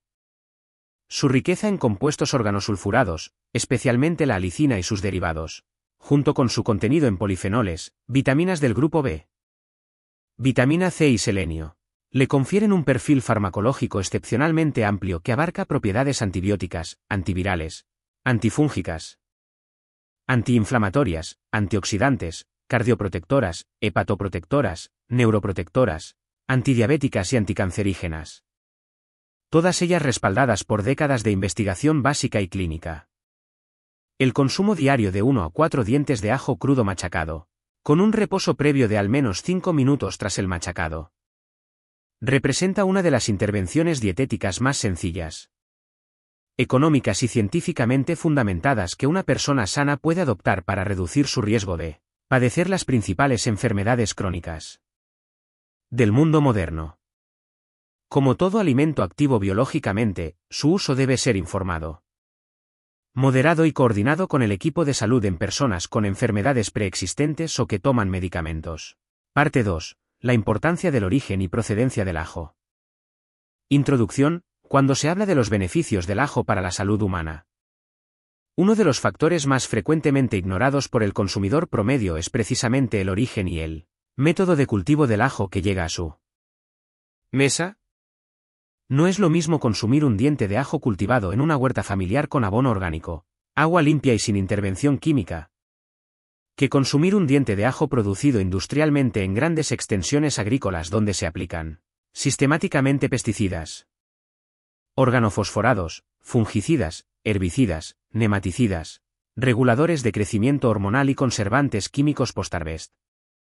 Su riqueza en compuestos organosulfurados, especialmente la alicina y sus derivados, junto con su contenido en polifenoles, vitaminas del grupo B, vitamina C y selenio, le confieren un perfil farmacológico excepcionalmente amplio que abarca propiedades antibióticas, antivirales, antifúngicas, antiinflamatorias, antioxidantes, cardioprotectoras, hepatoprotectoras, neuroprotectoras, antidiabéticas y anticancerígenas. Todas ellas respaldadas por décadas de investigación básica y clínica. El consumo diario de uno a cuatro dientes de ajo crudo machacado, con un reposo previo de al menos cinco minutos tras el machacado, representa una de las intervenciones dietéticas más sencillas, económicas y científicamente fundamentadas que una persona sana puede adoptar para reducir su riesgo de padecer las principales enfermedades crónicas del mundo moderno. Como todo alimento activo biológicamente, su uso debe ser informado, moderado y coordinado con el equipo de salud en personas con enfermedades preexistentes o que toman medicamentos. Parte dos. La importancia del origen y procedencia del ajo. Introducción. Cuando se habla de los beneficios del ajo para la salud humana, uno de los factores más frecuentemente ignorados por el consumidor promedio es precisamente el origen y el método de cultivo del ajo que llega a su mesa. No es lo mismo consumir un diente de ajo cultivado en una huerta familiar con abono orgánico, agua limpia y sin intervención química, que consumir un diente de ajo producido industrialmente en grandes extensiones agrícolas donde se aplican sistemáticamente pesticidas, organofosforados, fungicidas, herbicidas, nematicidas, reguladores de crecimiento hormonal y conservantes químicos post-harvest.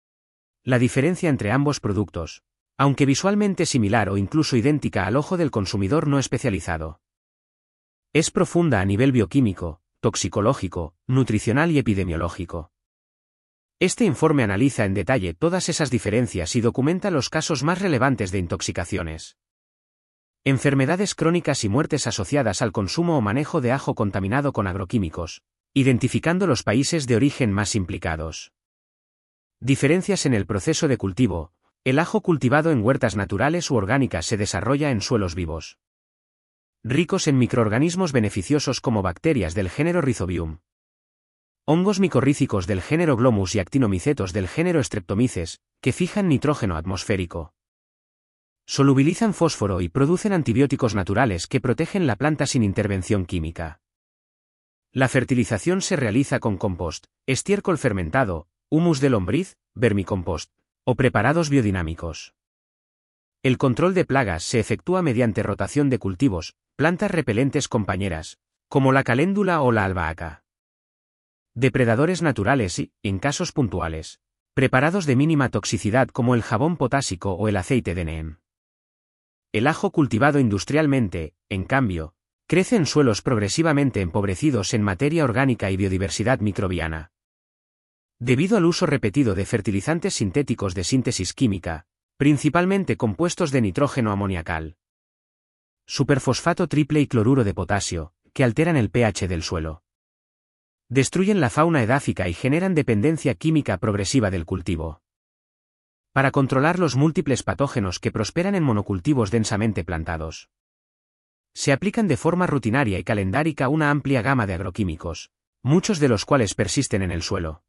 La diferencia entre ambos productos, aunque visualmente similar o incluso idéntica al ojo del consumidor no especializado, Es profunda a nivel bioquímico, toxicológico, nutricional y epidemiológico. Este informe analiza en detalle todas esas diferencias y documenta los casos más relevantes de intoxicaciones, enfermedades crónicas y muertes asociadas al consumo o manejo de ajo contaminado con agroquímicos, identificando los países de origen más implicados. Diferencias en el proceso de cultivo. El ajo cultivado en huertas naturales u orgánicas se desarrolla en suelos vivos, ricos en microorganismos beneficiosos como bacterias del género Rhizobium, hongos micorrízicos del género Glomus y actinomicetos del género Streptomyces, que fijan nitrógeno atmosférico. Solubilizan fósforo y producen antibióticos naturales que protegen la planta sin intervención química. La fertilización se realiza con compost, estiércol fermentado, humus de lombriz, vermicompost, o preparados biodinámicos. El control de plagas se efectúa mediante rotación de cultivos, plantas repelentes compañeras, como la caléndula o la albahaca. Depredadores naturales y, en casos puntuales, preparados de mínima toxicidad como el jabón potásico o el aceite de neem. El ajo cultivado industrialmente, en cambio, crece en suelos progresivamente empobrecidos en materia orgánica y biodiversidad microbiana. Debido al uso repetido de fertilizantes sintéticos de síntesis química, principalmente compuestos de nitrógeno amoniacal, superfosfato triple y cloruro de potasio, que alteran el pH del suelo, destruyen la fauna edáfica y generan dependencia química progresiva del cultivo. Para controlar los múltiples patógenos que prosperan en monocultivos densamente plantados, se aplican de forma rutinaria y calendárica una amplia gama de agroquímicos, muchos de los cuales persisten en el suelo,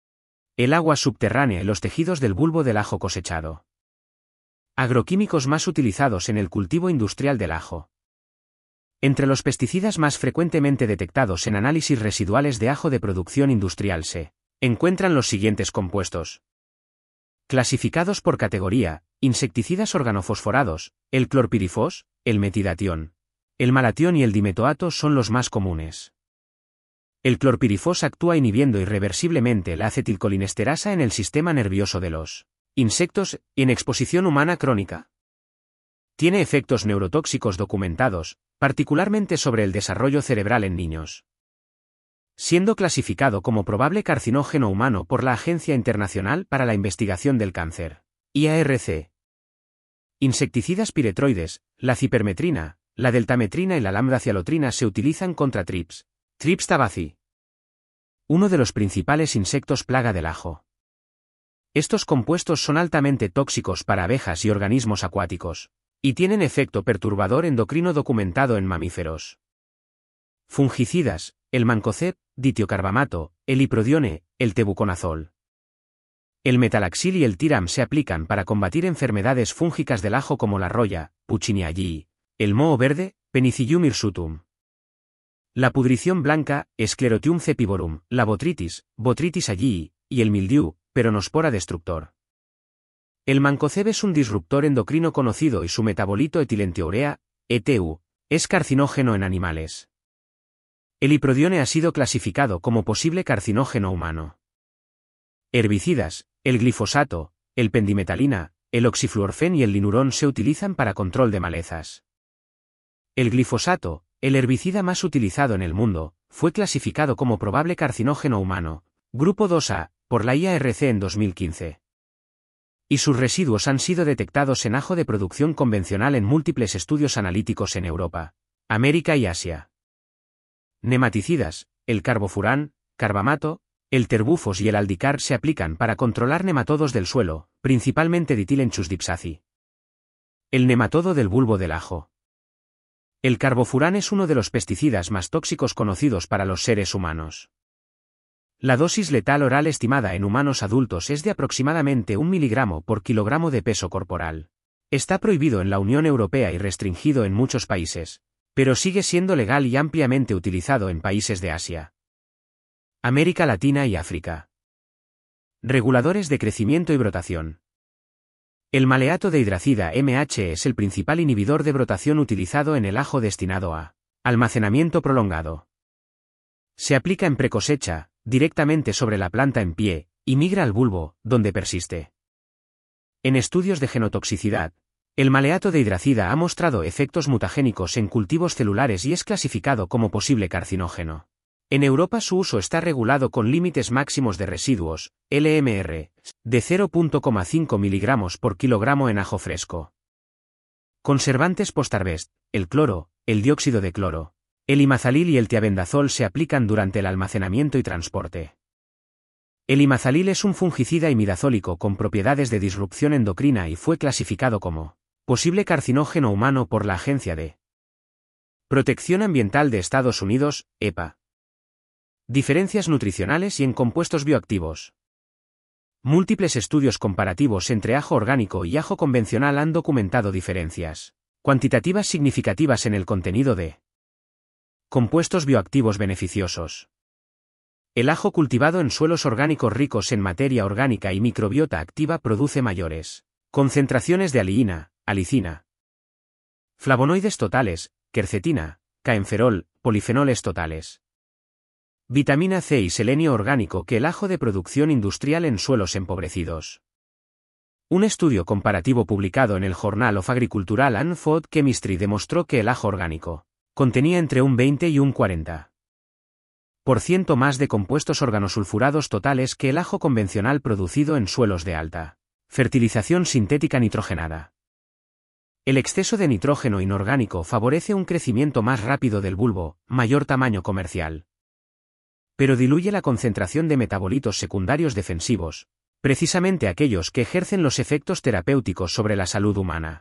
el agua subterránea y los tejidos del bulbo del ajo cosechado. Agroquímicos más utilizados en el cultivo industrial del ajo. Entre los pesticidas más frecuentemente detectados en análisis residuales de ajo de producción industrial se encuentran los siguientes compuestos. Clasificados por categoría: insecticidas organofosforados, el clorpirifos, el metidatión, el malatión y el dimetoato son los más comunes. El clorpirifos actúa inhibiendo irreversiblemente la acetilcolinesterasa en el sistema nervioso de los insectos, y en exposición humana crónica. Tiene efectos neurotóxicos documentados, particularmente sobre el desarrollo cerebral en niños, siendo clasificado como probable carcinógeno humano por la Agencia Internacional para la Investigación del Cáncer, I A R C. Insecticidas piretroides, la cipermetrina, la deltametrina y la lambdacialotrina se utilizan contra trips, Trips tabaci, uno de los principales insectos plaga del ajo. Estos compuestos son altamente tóxicos para abejas y organismos acuáticos, y tienen efecto perturbador endocrino documentado en mamíferos. Fungicidas, el mancozeb, ditiocarbamato, el iprodione, el tebuconazol, el metalaxil y el tiram se aplican para combatir enfermedades fúngicas del ajo como la roya, Puccinia allii, el moho verde, Penicillium hirsutum, la pudrición blanca, Sclerotium cepivorum, la botritis, Botrytis allii, y el mildiu, Peronospora destructor. El mancozeb es un disruptor endocrino conocido y su metabolito etilentiourea, E T U, es carcinógeno en animales. El iprodione ha sido clasificado como posible carcinógeno humano. Herbicidas, el glifosato, el pendimetalina, el oxifluorfen y el linurón se utilizan para control de malezas. El glifosato, el herbicida más utilizado en el mundo, fue clasificado como probable carcinógeno humano, grupo dos A, por la I A R C en dos mil quince. Y sus residuos han sido detectados en ajo de producción convencional en múltiples estudios analíticos en Europa, América y Asia. Nematicidas, el carbofurán, carbamato, el terbufos y el aldicar se aplican para controlar nematodos del suelo, principalmente Ditylenchus dipsaci. El nematodo del bulbo del ajo. El carbofurán es uno de los pesticidas más tóxicos conocidos para los seres humanos. La dosis letal oral estimada en humanos adultos es de aproximadamente un miligramo por kilogramo de peso corporal. Está prohibido en la Unión Europea y restringido en muchos países, pero sigue siendo legal y ampliamente utilizado en países de Asia, América Latina y África. Reguladores de crecimiento y brotación. El maleato de hidracida M H es el principal inhibidor de brotación utilizado en el ajo destinado a almacenamiento prolongado. Se aplica en precosecha, directamente sobre la planta en pie, y migra al bulbo, donde persiste. En estudios de genotoxicidad, El maleato de hidracida ha mostrado efectos mutagénicos en cultivos celulares y es clasificado como posible carcinógeno. En Europa su uso está regulado con límites máximos de residuos, L M R, de cero coma cinco miligramos por kilogramo en ajo fresco. Conservantes post-harvest, el cloro, el dióxido de cloro, el imazalil y el tiabendazol se aplican durante el almacenamiento y transporte. El imazalil es un fungicida imidazólico con propiedades de disrupción endocrina y fue clasificado como posible carcinógeno humano por la Agencia de Protección Ambiental de Estados Unidos, E P A. Diferencias nutricionales y en compuestos bioactivos. Múltiples estudios comparativos entre ajo orgánico y ajo convencional han documentado diferencias cuantitativas significativas en el contenido de compuestos bioactivos beneficiosos. El ajo cultivado en suelos orgánicos ricos en materia orgánica y microbiota activa produce mayores concentraciones de aliina, alicina, flavonoides totales, quercetina, caenferol, polifenoles totales, vitamina C y selenio orgánico que el ajo de producción industrial en suelos empobrecidos. Un estudio comparativo publicado en el Journal of Agricultural and Food Chemistry demostró que el ajo orgánico contenía entre un veinte y un cuarenta por ciento más de compuestos organosulfurados totales que el ajo convencional producido en suelos de alta fertilización sintética nitrogenada. El exceso de nitrógeno inorgánico favorece un crecimiento más rápido del bulbo, mayor tamaño comercial, pero diluye la concentración de metabolitos secundarios defensivos, precisamente aquellos que ejercen los efectos terapéuticos sobre la salud humana.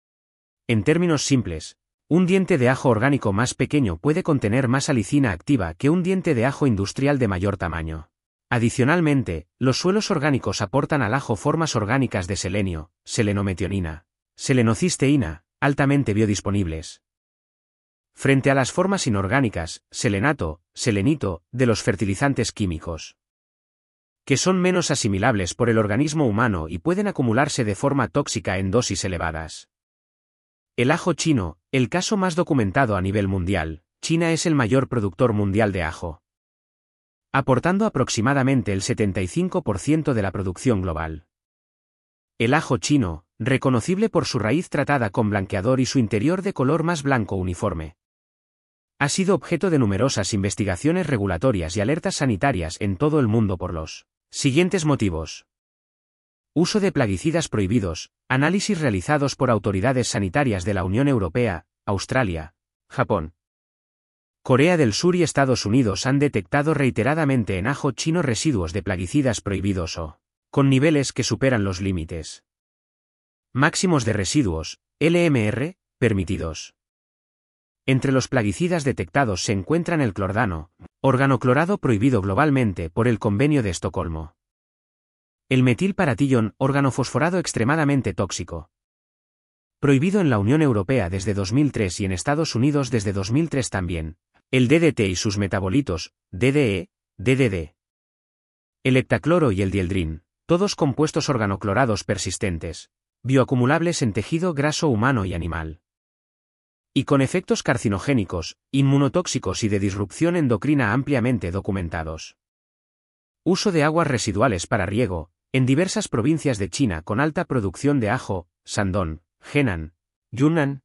En términos simples, un diente de ajo orgánico más pequeño puede contener más alicina activa que un diente de ajo industrial de mayor tamaño. Adicionalmente, los suelos orgánicos aportan al ajo formas orgánicas de selenio, selenometionina, selenocisteína, altamente biodisponibles, frente a las formas inorgánicas, selenato, selenito, de los fertilizantes químicos, que son menos asimilables por el organismo humano y pueden acumularse de forma tóxica en dosis elevadas. El ajo chino, el caso más documentado a nivel mundial. China es el mayor productor mundial de ajo, aportando aproximadamente el setenta y cinco por ciento de la producción global. El ajo chino, reconocible por su raíz tratada con blanqueador y su interior de color más blanco uniforme, ha sido objeto de numerosas investigaciones regulatorias y alertas sanitarias en todo el mundo por los siguientes motivos. Uso de plaguicidas prohibidos, análisis realizados por autoridades sanitarias de la Unión Europea, Australia, Japón, Corea del Sur y Estados Unidos han detectado reiteradamente en ajo chino residuos de plaguicidas prohibidos o con niveles que superan los límites máximos de residuos, L M R, permitidos. Entre los plaguicidas detectados se encuentran el clordano, organoclorado prohibido globalmente por el Convenio de Estocolmo. El metilparatillón, organofosforado extremadamente tóxico, prohibido en la Unión Europea desde dos mil tres y en Estados Unidos desde dos mil tres también. El D D T y sus metabolitos, D D E, D D D. El heptacloro y el dieldrin, todos compuestos organoclorados persistentes, bioacumulables en tejido graso humano y animal, y con efectos carcinogénicos, inmunotóxicos y de disrupción endocrina ampliamente documentados. Uso de aguas residuales para riego, en diversas provincias de China con alta producción de ajo, Shandong, Henan, Yunnan.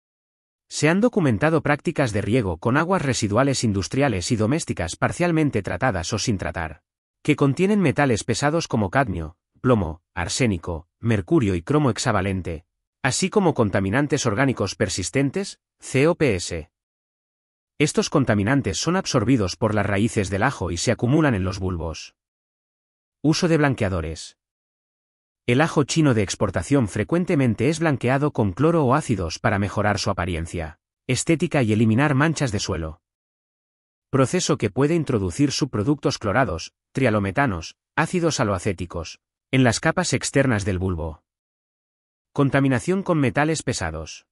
Se han documentado prácticas de riego con aguas residuales industriales y domésticas parcialmente tratadas o sin tratar, que contienen metales pesados como cadmio, plomo, arsénico, mercurio y cromo hexavalente, así como contaminantes orgánicos persistentes, C O P S. Estos contaminantes son absorbidos por las raíces del ajo y se acumulan en los bulbos. Uso de blanqueadores. El ajo chino de exportación frecuentemente es blanqueado con cloro o ácidos para mejorar su apariencia estética y eliminar manchas de suelo. Proceso que puede introducir subproductos clorados, trialometanos, ácidos aloacéticos, en las capas externas del bulbo. Contaminación con metales pesados.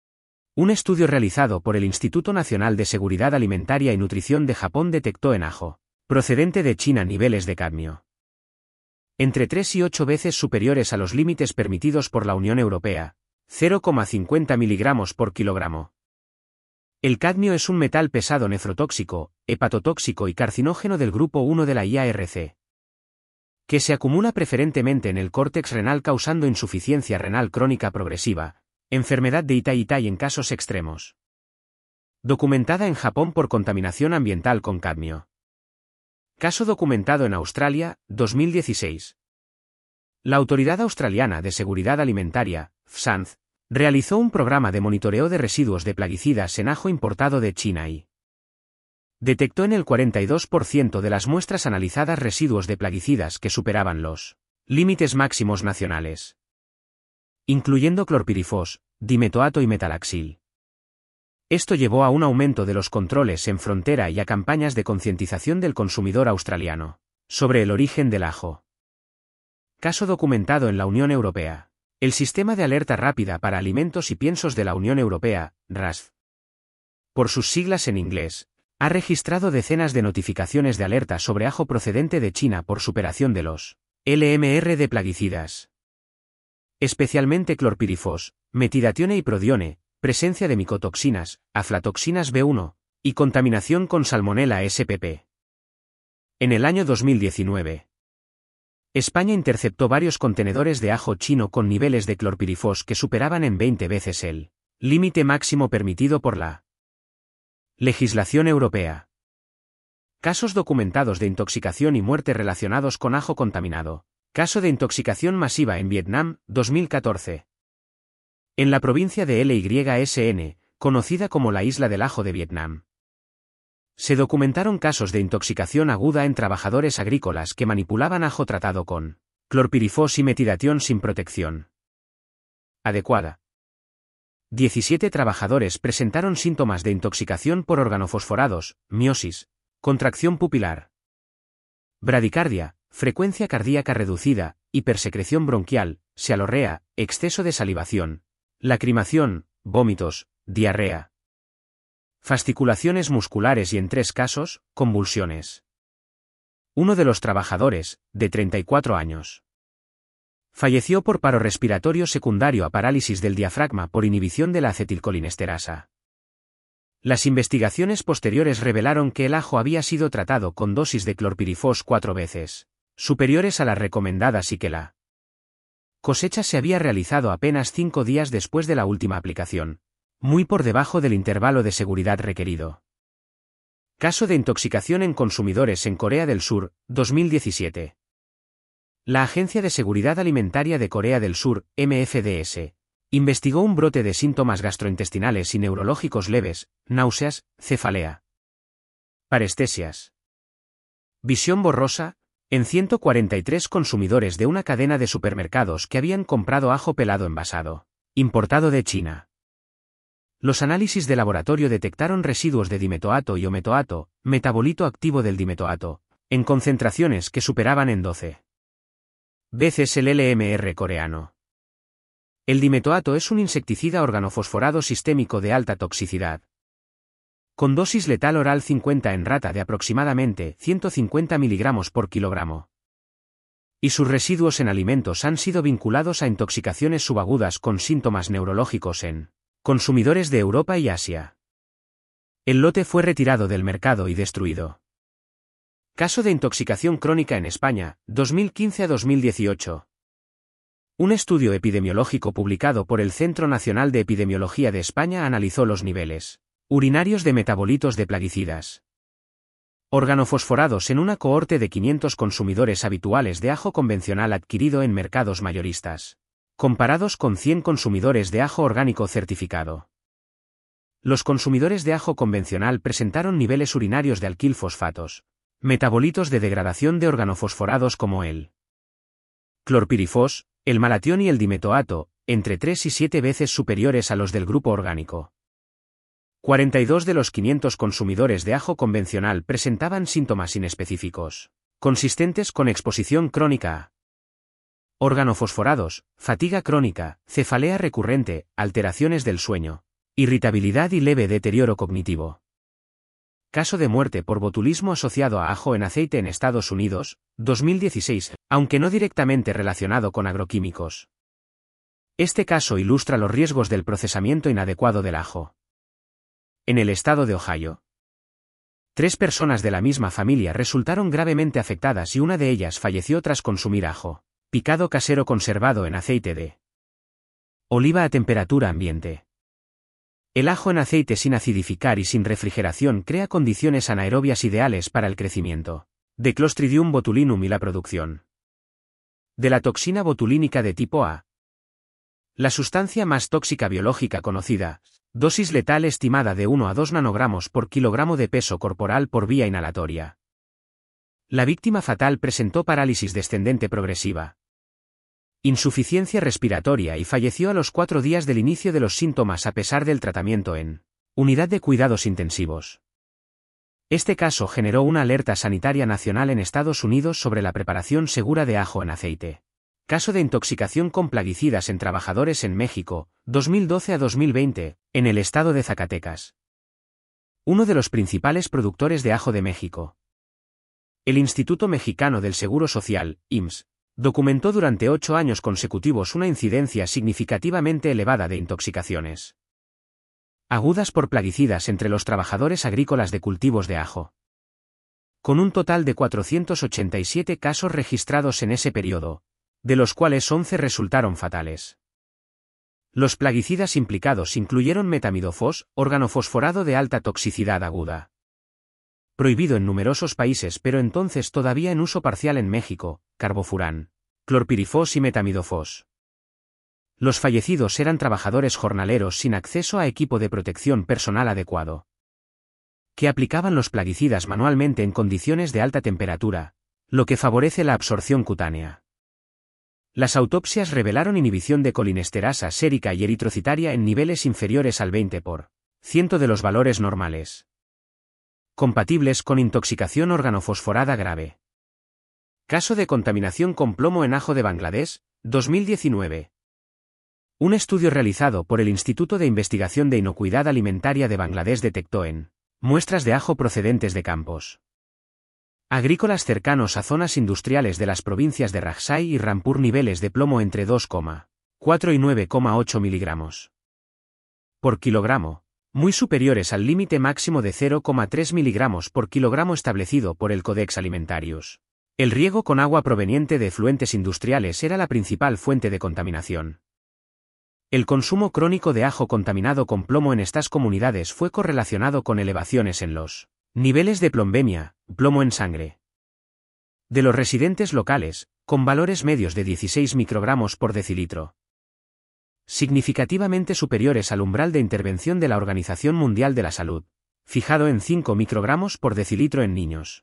Un estudio realizado por el Instituto Nacional de Seguridad Alimentaria y Nutrición de Japón detectó en ajo procedente de China niveles de cadmio entre tres y ocho veces superiores a los límites permitidos por la Unión Europea, cero coma cincuenta miligramos por kilogramo. El cadmio es un metal pesado nefrotóxico, hepatotóxico y carcinógeno del grupo uno de la I A R C. que se acumula preferentemente en el córtex renal causando insuficiencia renal crónica progresiva, enfermedad de Itai-Itai en casos extremos. Documentada en Japón por contaminación ambiental con cadmio. Caso documentado en Australia, dos mil dieciséis. La Autoridad Australiana de Seguridad Alimentaria, F S A N Z, realizó un programa de monitoreo de residuos de plaguicidas en ajo importado de China y detectó en el cuarenta y dos por ciento de las muestras analizadas residuos de plaguicidas que superaban los límites máximos nacionales, incluyendo clorpirifos, dimetoato y metalaxil. Esto llevó a un aumento de los controles en frontera y a campañas de concientización del consumidor australiano sobre el origen del ajo. Caso documentado en la Unión Europea. El Sistema de Alerta Rápida para Alimentos y Piensos de la Unión Europea, R A S F, por sus siglas en inglés, ha registrado decenas de notificaciones de alerta sobre ajo procedente de China por superación de los L M R de plaguicidas, especialmente clorpirifos, metidatione y prodione, presencia de micotoxinas, aflatoxinas B uno, y contaminación con Salmonella S P P. En el año dos mil diecinueve, España interceptó varios contenedores de ajo chino con niveles de clorpirifos que superaban en veinte veces el límite máximo permitido por la legislación europea. Casos documentados de intoxicación y muerte relacionados con ajo contaminado. Caso de intoxicación masiva en Vietnam, dos mil catorce. En la provincia de L Y S N, conocida como la Isla del Ajo de Vietnam, se documentaron casos de intoxicación aguda en trabajadores agrícolas que manipulaban ajo tratado con clorpirifos y metidatión sin protección adecuada. diecisiete trabajadores presentaron síntomas de intoxicación por organofosforados, miosis, contracción pupilar, bradicardia, frecuencia cardíaca reducida, hipersecreción bronquial, sialorrea, exceso de salivación, lacrimación, vómitos, diarrea, fasciculaciones musculares y en tres casos, convulsiones. Uno de los trabajadores, de treinta y cuatro años, falleció por paro respiratorio secundario a parálisis del diafragma por inhibición de la acetilcolinesterasa. Las investigaciones posteriores revelaron que el ajo había sido tratado con dosis de clorpirifos cuatro veces superiores a las recomendadas y que la cosecha se había realizado apenas cinco días después de la última aplicación, muy por debajo del intervalo de seguridad requerido. Caso de intoxicación en consumidores en Corea del Sur, dos mil diecisiete. La Agencia de Seguridad Alimentaria de Corea del Sur, M F D S, investigó un brote de síntomas gastrointestinales y neurológicos leves, náuseas, cefalea, parestesias, visión borrosa, en ciento cuarenta y tres consumidores de una cadena de supermercados que habían comprado ajo pelado envasado, importado de China. Los análisis de laboratorio detectaron residuos de dimetoato y ometoato, metabolito activo del dimetoato, en concentraciones que superaban en doce veces el L M R coreano. El dimetoato es un insecticida organofosforado sistémico de alta toxicidad, con dosis letal oral cincuenta en rata de aproximadamente ciento cincuenta miligramos por kilogramo. Y sus residuos en alimentos han sido vinculados a intoxicaciones subagudas con síntomas neurológicos en consumidores de Europa y Asia. El lote fue retirado del mercado y destruido. Caso de intoxicación crónica en España, dos mil quince a dos mil dieciocho. Un estudio epidemiológico publicado por el Centro Nacional de Epidemiología de España analizó los niveles urinarios de metabolitos de plaguicidas organofosforados en una cohorte de quinientos consumidores habituales de ajo convencional adquirido en mercados mayoristas, comparados con cien consumidores de ajo orgánico certificado. Los consumidores de ajo convencional presentaron niveles urinarios de alquilfosfatos, metabolitos de degradación de organofosforados como el clorpirifos, el malatión y el dimetoato, entre tres y siete veces superiores a los del grupo orgánico. cuarenta y dos de los quinientos consumidores de ajo convencional presentaban síntomas inespecíficos, consistentes con exposición crónica a organofosforados, fatiga crónica, cefalea recurrente, alteraciones del sueño, irritabilidad y leve deterioro cognitivo. Caso de muerte por botulismo asociado a ajo en aceite en Estados Unidos, dos mil dieciséis, aunque no directamente relacionado con agroquímicos. Este caso ilustra los riesgos del procesamiento inadecuado del ajo. En el estado de Ohio, Tres personas de la misma familia resultaron gravemente afectadas y una de ellas falleció tras consumir ajo picado casero conservado en aceite de oliva a temperatura ambiente. El ajo en aceite sin acidificar y sin refrigeración crea condiciones anaerobias ideales para el crecimiento de Clostridium botulinum y la producción de la toxina botulínica de tipo A. La sustancia más tóxica biológica conocida, dosis letal estimada de uno a dos nanogramos por kilogramo de peso corporal por vía inhalatoria. La víctima fatal presentó parálisis descendente progresiva, insuficiencia respiratoria y falleció a los cuatro días del inicio de los síntomas a pesar del tratamiento en unidad de cuidados intensivos. Este caso generó una alerta sanitaria nacional en Estados Unidos sobre la preparación segura de ajo en aceite. Caso de intoxicación con plaguicidas en trabajadores en México, dos mil doce a dos mil veinte, en el estado de Zacatecas. Uno de los principales productores de ajo de México. El Instituto Mexicano del Seguro Social, I M S S, documentó durante ocho años consecutivos una incidencia significativamente elevada de intoxicaciones agudas por plaguicidas entre los trabajadores agrícolas de cultivos de ajo, con un total de cuatrocientos ochenta y siete casos registrados en ese periodo, de los cuales once resultaron fatales. Los plaguicidas implicados incluyeron metamidofos, organofosforado de alta toxicidad aguda, prohibido en numerosos países pero entonces todavía en uso parcial en México, carbofurán, clorpirifos y metamidofos. Los fallecidos eran trabajadores jornaleros sin acceso a equipo de protección personal adecuado, que aplicaban los plaguicidas manualmente en condiciones de alta temperatura, lo que favorece la absorción cutánea. Las autopsias revelaron inhibición de colinesterasa sérica y eritrocitaria en niveles inferiores al veinte por ciento de los valores normales, compatibles con intoxicación organofosforada grave. Caso de contaminación con plomo en ajo de Bangladesh, dos mil diecinueve. Un estudio realizado por el Instituto de Investigación de Inocuidad Alimentaria de Bangladesh detectó en muestras de ajo procedentes de campos agrícolas cercanos a zonas industriales de las provincias de Rajshahi y Rampur niveles de plomo entre dos coma cuatro y nueve coma ocho miligramos por kilogramo, muy superiores al límite máximo de cero coma tres miligramos por kilogramo establecido por el Codex Alimentarius. El riego con agua proveniente de efluentes industriales era la principal fuente de contaminación. El consumo crónico de ajo contaminado con plomo en estas comunidades fue correlacionado con elevaciones en los niveles de plombemia, plomo en sangre, de los residentes locales, con valores medios de dieciséis microgramos por decilitro, significativamente superiores al umbral de intervención de la Organización Mundial de la Salud, fijado en cinco microgramos por decilitro en niños.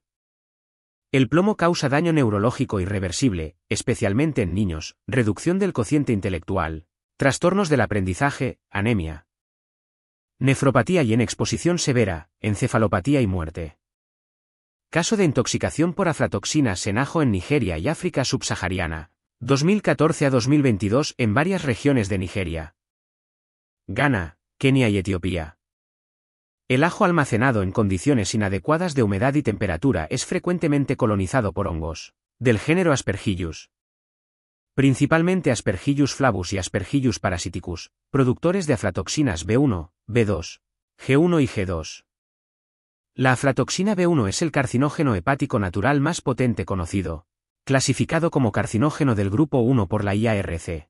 El plomo causa daño neurológico irreversible, especialmente en niños, reducción del cociente intelectual, trastornos del aprendizaje, anemia, nefropatía y en exposición severa, encefalopatía y muerte. Caso de intoxicación por aflatoxinas en ajo en Nigeria y África subsahariana, dos mil catorce a dos mil veintidós en varias regiones de Nigeria, Ghana, Kenia y Etiopía. El ajo almacenado en condiciones inadecuadas de humedad y temperatura es frecuentemente colonizado por hongos del género Aspergillus, principalmente Aspergillus flavus y Aspergillus parasiticus, productores de aflatoxinas B uno, B dos, G uno y G dos. La aflatoxina B uno es el carcinógeno hepático natural más potente conocido, clasificado como carcinógeno del grupo uno por la I A R C.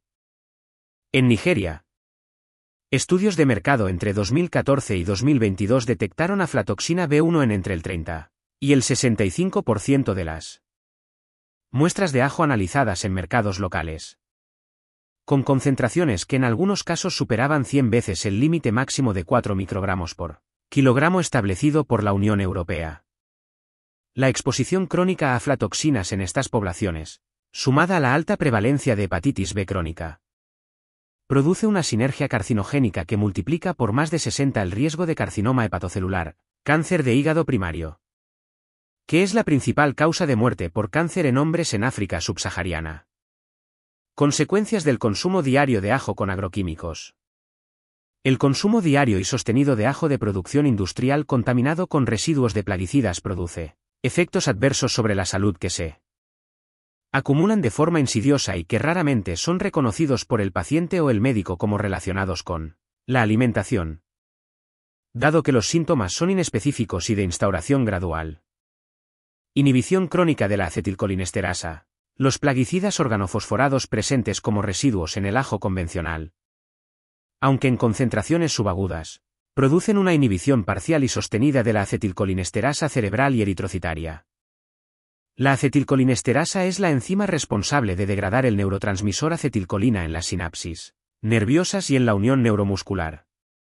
En Nigeria, estudios de mercado entre dos mil catorce y dos mil veintidós detectaron aflatoxina B uno en entre el treinta y el sesenta y cinco por ciento de las muestras de ajo analizadas en mercados locales, con concentraciones que en algunos casos superaban cien veces el límite máximo de cuatro microgramos por kilogramo establecido por la Unión Europea. La exposición crónica a aflatoxinas en estas poblaciones, sumada a la alta prevalencia de hepatitis B crónica, produce una sinergia carcinogénica que multiplica por más de sesenta el riesgo de carcinoma hepatocelular, cáncer de hígado primario, que es la principal causa de muerte por cáncer en hombres en África subsahariana. Consecuencias del consumo diario de ajo con agroquímicos. El consumo diario y sostenido de ajo de producción industrial contaminado con residuos de plaguicidas produce efectos adversos sobre la salud que se acumulan de forma insidiosa y que raramente son reconocidos por el paciente o el médico como relacionados con la alimentación. dado que los síntomas son inespecíficos y de instauración gradual. Inhibición crónica de la acetilcolinesterasa. Los plaguicidas organofosforados presentes como residuos en el ajo convencional, aunque en concentraciones subagudas, producen una inhibición parcial y sostenida de la acetilcolinesterasa cerebral y eritrocitaria. La acetilcolinesterasa es la enzima responsable de degradar el neurotransmisor acetilcolina en las sinapsis nerviosas y en la unión neuromuscular.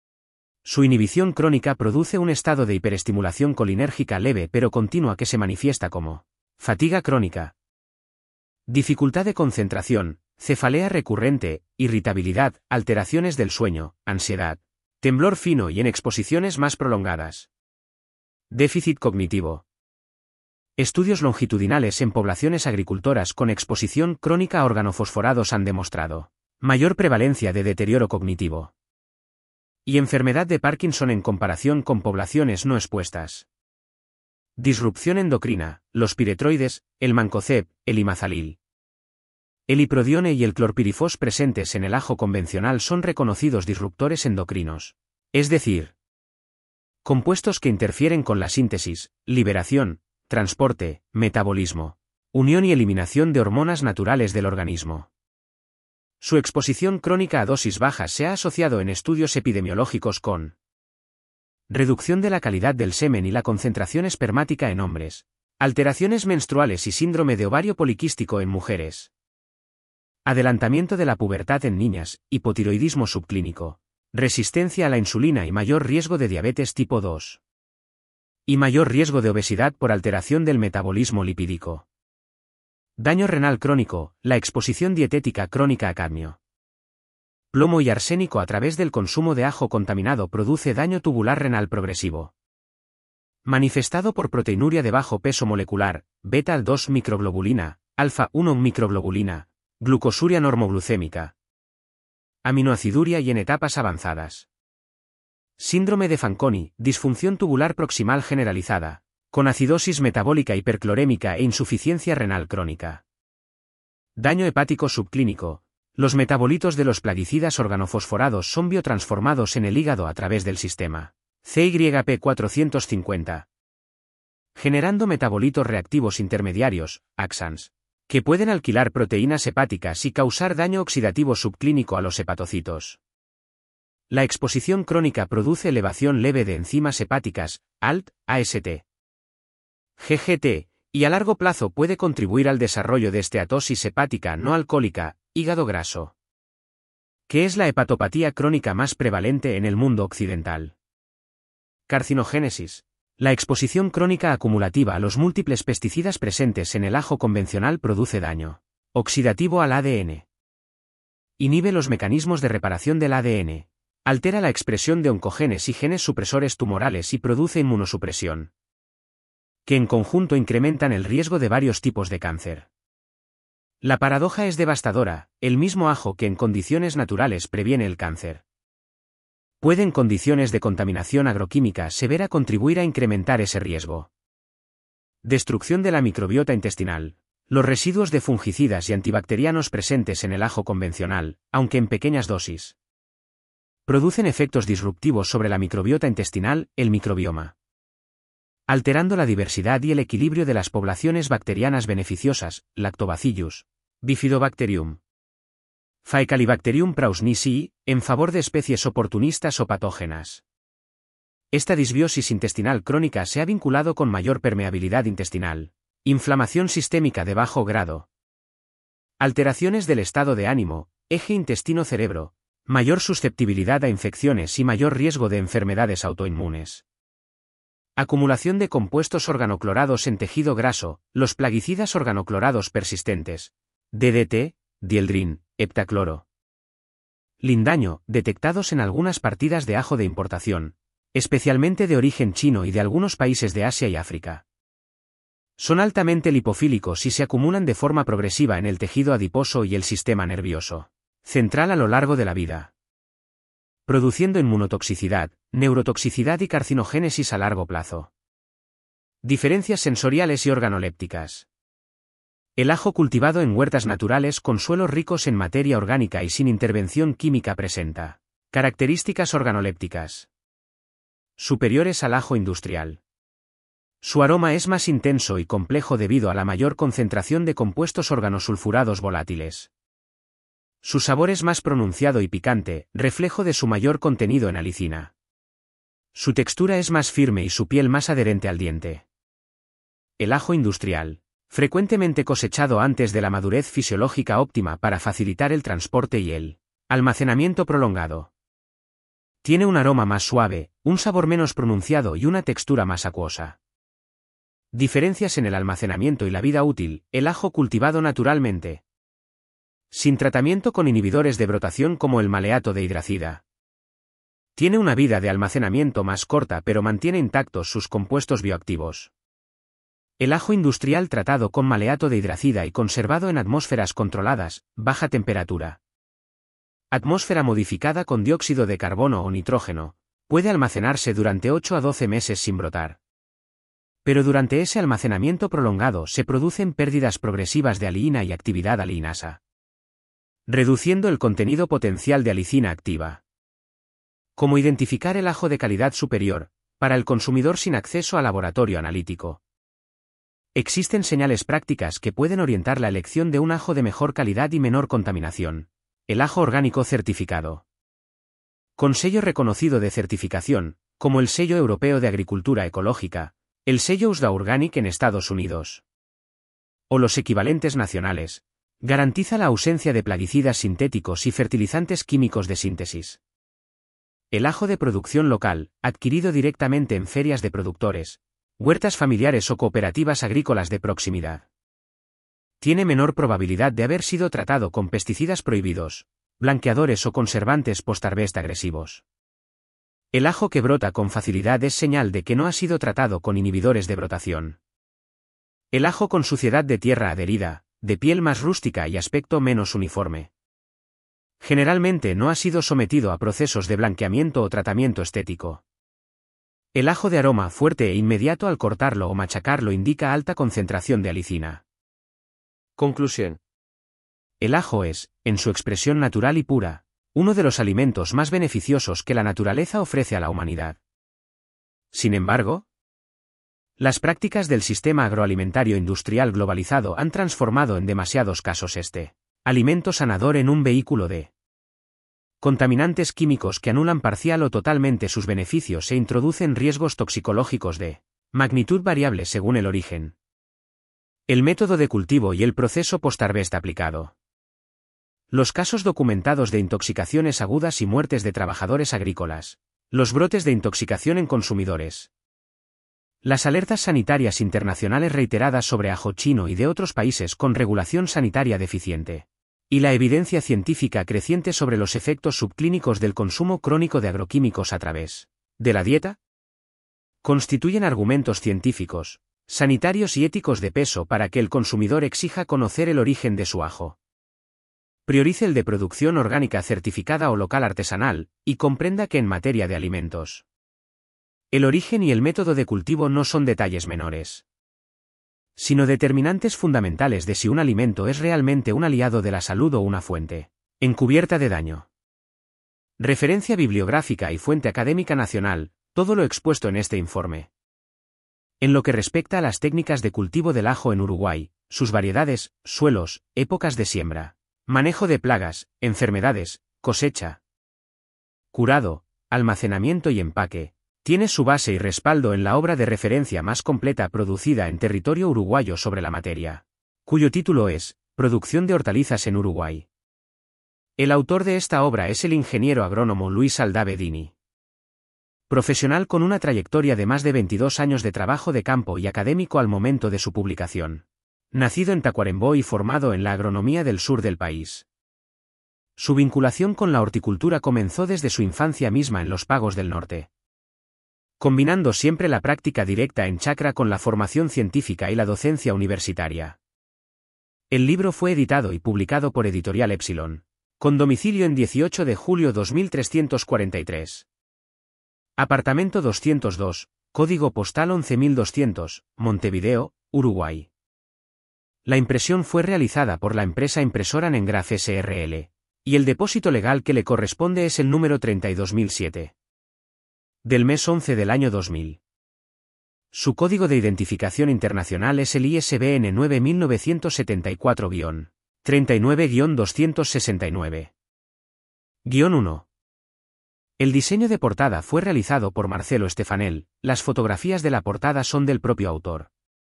Su inhibición crónica produce un estado de hiperestimulación colinérgica leve pero continua que se manifiesta como fatiga crónica, dificultad de concentración, cefalea recurrente, irritabilidad, alteraciones del sueño, ansiedad, temblor fino y en exposiciones más prolongadas. Déficit cognitivo. Estudios longitudinales en poblaciones agricultoras con exposición crónica a organofosforados han demostrado mayor prevalencia de deterioro cognitivo y enfermedad de Parkinson en comparación con poblaciones no expuestas. Disrupción endocrina, los piretroides, el mancozeb, el imazalil, el iprodione y el clorpirifos presentes en el ajo convencional son reconocidos disruptores endocrinos, es decir, compuestos que interfieren con la síntesis, liberación, transporte, metabolismo, unión y eliminación de hormonas naturales del organismo. Su exposición crónica a dosis bajas se ha asociado en estudios epidemiológicos con reducción de la calidad del semen y la concentración espermática en hombres, alteraciones menstruales y síndrome de ovario poliquístico en mujeres, adelantamiento de la pubertad en niñas, hipotiroidismo subclínico, resistencia a la insulina y mayor riesgo de diabetes tipo dos. Y mayor riesgo de obesidad por alteración del metabolismo lipídico. Daño renal crónico, la exposición dietética crónica a cadmio, plomo y arsénico a través del consumo de ajo contaminado produce daño tubular renal progresivo. Manifestado por proteinuria de bajo peso molecular, beta dos microglobulina, alfa uno microglobulina, glucosuria normoglucémica, aminoaciduria y en etapas avanzadas. Síndrome de Fanconi, disfunción tubular proximal generalizada, con acidosis metabólica hiperclorémica e insuficiencia renal crónica. Daño hepático subclínico. Los metabolitos de los plaguicidas organofosforados son biotransformados en el hígado a través del sistema C Y P cuatrocientos cincuenta, generando metabolitos reactivos intermediarios, axans, que pueden alquilar proteínas hepáticas y causar daño oxidativo subclínico a los hepatocitos. La exposición crónica produce elevación leve de enzimas hepáticas, A L T, A S T, G G T, y a largo plazo puede contribuir al desarrollo de esteatosis hepática no alcohólica, hígado graso, que es la hepatopatía crónica más prevalente en el mundo occidental. Carcinogénesis. La exposición crónica acumulativa a los múltiples pesticidas presentes en el ajo convencional produce daño oxidativo al A D N. Inhibe los mecanismos de reparación del A D N. Altera la expresión de oncogenes y genes supresores tumorales y produce inmunosupresión, que en conjunto incrementan el riesgo de varios tipos de cáncer. La paradoja es devastadora, el mismo ajo que en condiciones naturales previene el cáncer, puede en condiciones de contaminación agroquímica severa contribuir a incrementar ese riesgo. Destrucción de la microbiota intestinal. Los residuos de fungicidas y antibacterianos presentes en el ajo convencional, aunque en pequeñas dosis, producen efectos disruptivos sobre la microbiota intestinal, el microbioma, alterando la diversidad y el equilibrio de las poblaciones bacterianas beneficiosas, Lactobacillus, Bifidobacterium, Faecalibacterium prausnitzii, en favor de especies oportunistas o patógenas. Esta disbiosis intestinal crónica se ha vinculado con mayor permeabilidad intestinal, inflamación sistémica de bajo grado, alteraciones del estado de ánimo, eje intestino-cerebro, mayor susceptibilidad a infecciones y mayor riesgo de enfermedades autoinmunes. Acumulación de compuestos organoclorados en tejido graso, los plaguicidas organoclorados persistentes, D D T, dieldrin, heptacloro, lindaño, detectados en algunas partidas de ajo de importación, especialmente de origen chino y de algunos países de Asia y África. Son altamente lipofílicos y se acumulan de forma progresiva en el tejido adiposo y el sistema nervioso central a lo largo de la vida, produciendo inmunotoxicidad, neurotoxicidad y carcinogénesis a largo plazo. Diferencias sensoriales y organolépticas. El ajo cultivado en huertas naturales con suelos ricos en materia orgánica y sin intervención química presenta características organolépticas. superiores al ajo industrial. Su aroma es más intenso y complejo debido a la mayor concentración de compuestos organosulfurados volátiles. Su sabor es más pronunciado y picante, reflejo de su mayor contenido en alicina. Su textura es más firme y su piel más adherente al diente. El ajo industrial, frecuentemente cosechado antes de la madurez fisiológica óptima para facilitar el transporte y el almacenamiento prolongado. Tiene un aroma más suave, un sabor menos pronunciado y una textura más acuosa. Diferencias en el almacenamiento y la vida útil: el ajo cultivado naturalmente, sin tratamiento con inhibidores de brotación como el maleato de hidracida. Tiene una vida de almacenamiento más corta pero mantiene intactos sus compuestos bioactivos. El ajo industrial tratado con maleato de hidracida y conservado en atmósferas controladas, baja temperatura. Atmósfera modificada con dióxido de carbono o nitrógeno, puede almacenarse durante ocho a doce meses sin brotar. Pero durante ese almacenamiento prolongado se producen pérdidas progresivas de aliina y actividad aliinasa, reduciendo el contenido potencial de alicina activa. ¿Cómo identificar el ajo de calidad superior, para el consumidor sin acceso a laboratorio analítico? Existen señales prácticas que pueden orientar la elección de un ajo de mejor calidad y menor contaminación. El ajo orgánico certificado. Con sello reconocido de certificación, como el Sello Europeo de Agricultura Ecológica, el sello U S D A Organic en Estados Unidos, o los equivalentes nacionales, garantiza la ausencia de plaguicidas sintéticos y fertilizantes químicos de síntesis. El ajo de producción local, adquirido directamente en ferias de productores, huertas familiares o cooperativas agrícolas de proximidad. Tiene menor probabilidad de haber sido tratado con pesticidas prohibidos, blanqueadores o conservantes post-harvest agresivos. El ajo que brota con facilidad es señal de que no ha sido tratado con inhibidores de brotación. El ajo con suciedad de tierra adherida, de piel más rústica y aspecto menos uniforme. Generalmente no ha sido sometido a procesos de blanqueamiento o tratamiento estético. El ajo de aroma fuerte e inmediato al cortarlo o machacarlo indica alta concentración de alicina. Conclusión. El ajo es, en su expresión natural y pura, uno de los alimentos más beneficiosos que la naturaleza ofrece a la humanidad. Sin embargo, las prácticas del sistema agroalimentario industrial globalizado han transformado en demasiados casos este alimento sanador en un vehículo de contaminantes químicos que anulan parcial o totalmente sus beneficios e introducen riesgos toxicológicos de magnitud variable según el origen, el método de cultivo y el proceso post-harvest aplicado. Los casos documentados de intoxicaciones agudas y muertes de trabajadores agrícolas. Los brotes de intoxicación en consumidores. Las alertas sanitarias internacionales reiteradas sobre ajo chino y de otros países con regulación sanitaria deficiente. Y la evidencia científica creciente sobre los efectos subclínicos del consumo crónico de agroquímicos a través de la dieta constituyen argumentos científicos, sanitarios y éticos de peso para que el consumidor exija conocer el origen de su ajo. Priorice el de producción orgánica certificada o local artesanal, y comprenda que en materia de alimentos, el origen y el método de cultivo no son detalles menores, sino determinantes fundamentales de si un alimento es realmente un aliado de la salud o una fuente encubierta de daño. Referencia bibliográfica y fuente académica nacional, todo lo expuesto en este informe. En lo que respecta a las técnicas de cultivo del ajo en Uruguay, sus variedades, suelos, épocas de siembra, manejo de plagas, enfermedades, cosecha, curado, almacenamiento y empaque, tiene su base y respaldo en la obra de referencia más completa producida en territorio uruguayo sobre la materia, cuyo título es Producción de hortalizas en Uruguay. El autor de esta obra es el ingeniero agrónomo Luis Aldave Dini. Profesional con una trayectoria de más de veintidós años de trabajo de campo y académico al momento de su publicación. Nacido en Tacuarembó y formado en la agronomía del sur del país. Su vinculación con la horticultura comenzó desde su infancia misma en los Pagos del Norte, combinando siempre la práctica directa en chacra con la formación científica y la docencia universitaria. El libro fue editado y publicado por Editorial Epsilon, con domicilio en dieciocho de julio dos mil trescientos cuarenta y tres. Apartamento doscientos dos, código postal once mil doscientos, Montevideo, Uruguay. La impresión fue realizada por la empresa impresora Nengraf S R L, y el depósito legal que le corresponde es el número treinta y dos mil siete. del mes once del año dos mil. Su código de identificación internacional es el I S B N nueve mil novecientos setenta y cuatro treinta y nueve doscientos sesenta y nueve. uno. El diseño de portada fue realizado por Marcelo Estefanel, las fotografías de la portada son del propio autor.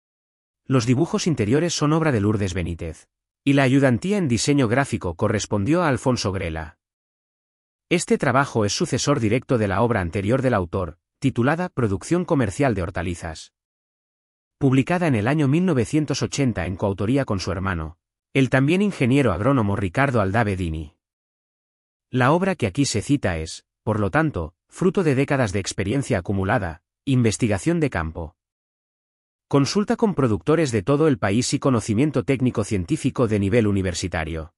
Los dibujos interiores son obra de Lourdes Benítez, y la ayudantía en diseño gráfico correspondió a Alfonso Grela. Este trabajo es sucesor directo de la obra anterior del autor, titulada Producción comercial de hortalizas. Publicada en el año mil novecientos ochenta en coautoría con su hermano, el también ingeniero agrónomo Ricardo Aldave Dini. La obra que aquí se cita es, por lo tanto, fruto de décadas de experiencia acumulada, investigación de campo. Consulta con productores de todo el país y conocimiento técnico-científico de nivel universitario.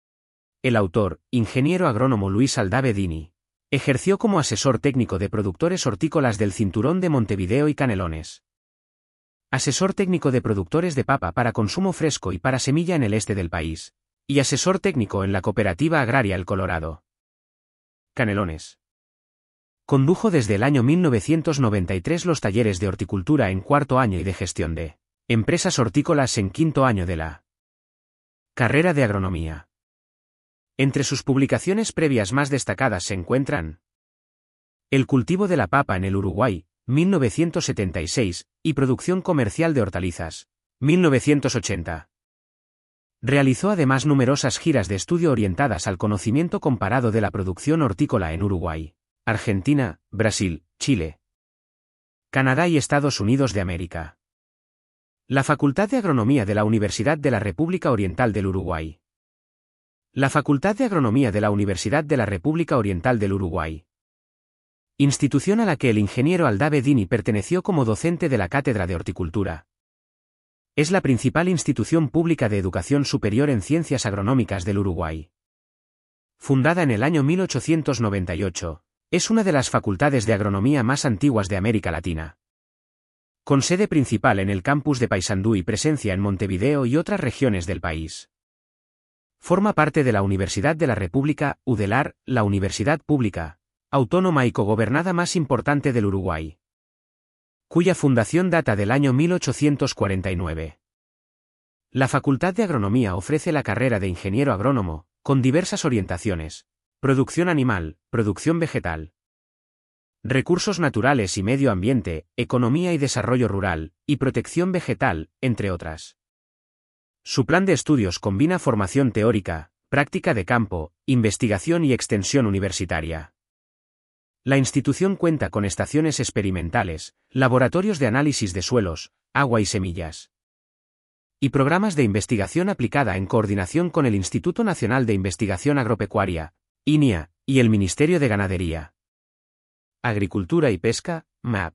El autor, ingeniero agrónomo Luis Aldave Dini, ejerció como asesor técnico de productores hortícolas del Cinturón de Montevideo y Canelones. Asesor técnico de productores de papa para consumo fresco y para semilla en el este del país. Y asesor técnico en la Cooperativa Agraria El Colorado. Canelones. Condujo desde el año mil novecientos noventa y tres los talleres de horticultura en cuarto año y de gestión de empresas hortícolas en quinto año de la carrera de agronomía. Entre sus publicaciones previas más destacadas se encuentran El cultivo de la papa en el Uruguay, mil novecientos setenta y seis, y Producción comercial de hortalizas, mil novecientos ochenta. Realizó además numerosas giras de estudio orientadas al conocimiento comparado de la producción hortícola en Uruguay, Argentina, Brasil, Chile, Canadá y Estados Unidos de América. La Facultad de Agronomía de la Universidad de la República Oriental del Uruguay. La Facultad de Agronomía de la Universidad de la República Oriental del Uruguay. Institución a la que el ingeniero Aldave Dini perteneció como docente de la Cátedra de Horticultura. Es la principal institución pública de educación superior en ciencias agronómicas del Uruguay. Fundada en el año mil ochocientos noventa y ocho, es una de las facultades de agronomía más antiguas de América Latina. Con sede principal en el campus de Paysandú y presencia en Montevideo y otras regiones del país. Forma parte de la Universidad de la República, UDELAR, la universidad pública, autónoma y cogobernada más importante del Uruguay, cuya fundación data del año mil ochocientos cuarenta y nueve. La Facultad de Agronomía ofrece la carrera de ingeniero agrónomo, con diversas orientaciones: producción animal, producción vegetal, recursos naturales y medio ambiente, economía y desarrollo rural, y protección vegetal, entre otras. Su plan de estudios combina formación teórica, práctica de campo, investigación y extensión universitaria. La institución cuenta con estaciones experimentales, laboratorios de análisis de suelos, agua y semillas, y programas de investigación aplicada en coordinación con el Instituto Nacional de Investigación Agropecuaria, INIA, y el Ministerio de Ganadería, Agricultura y Pesca, M A P.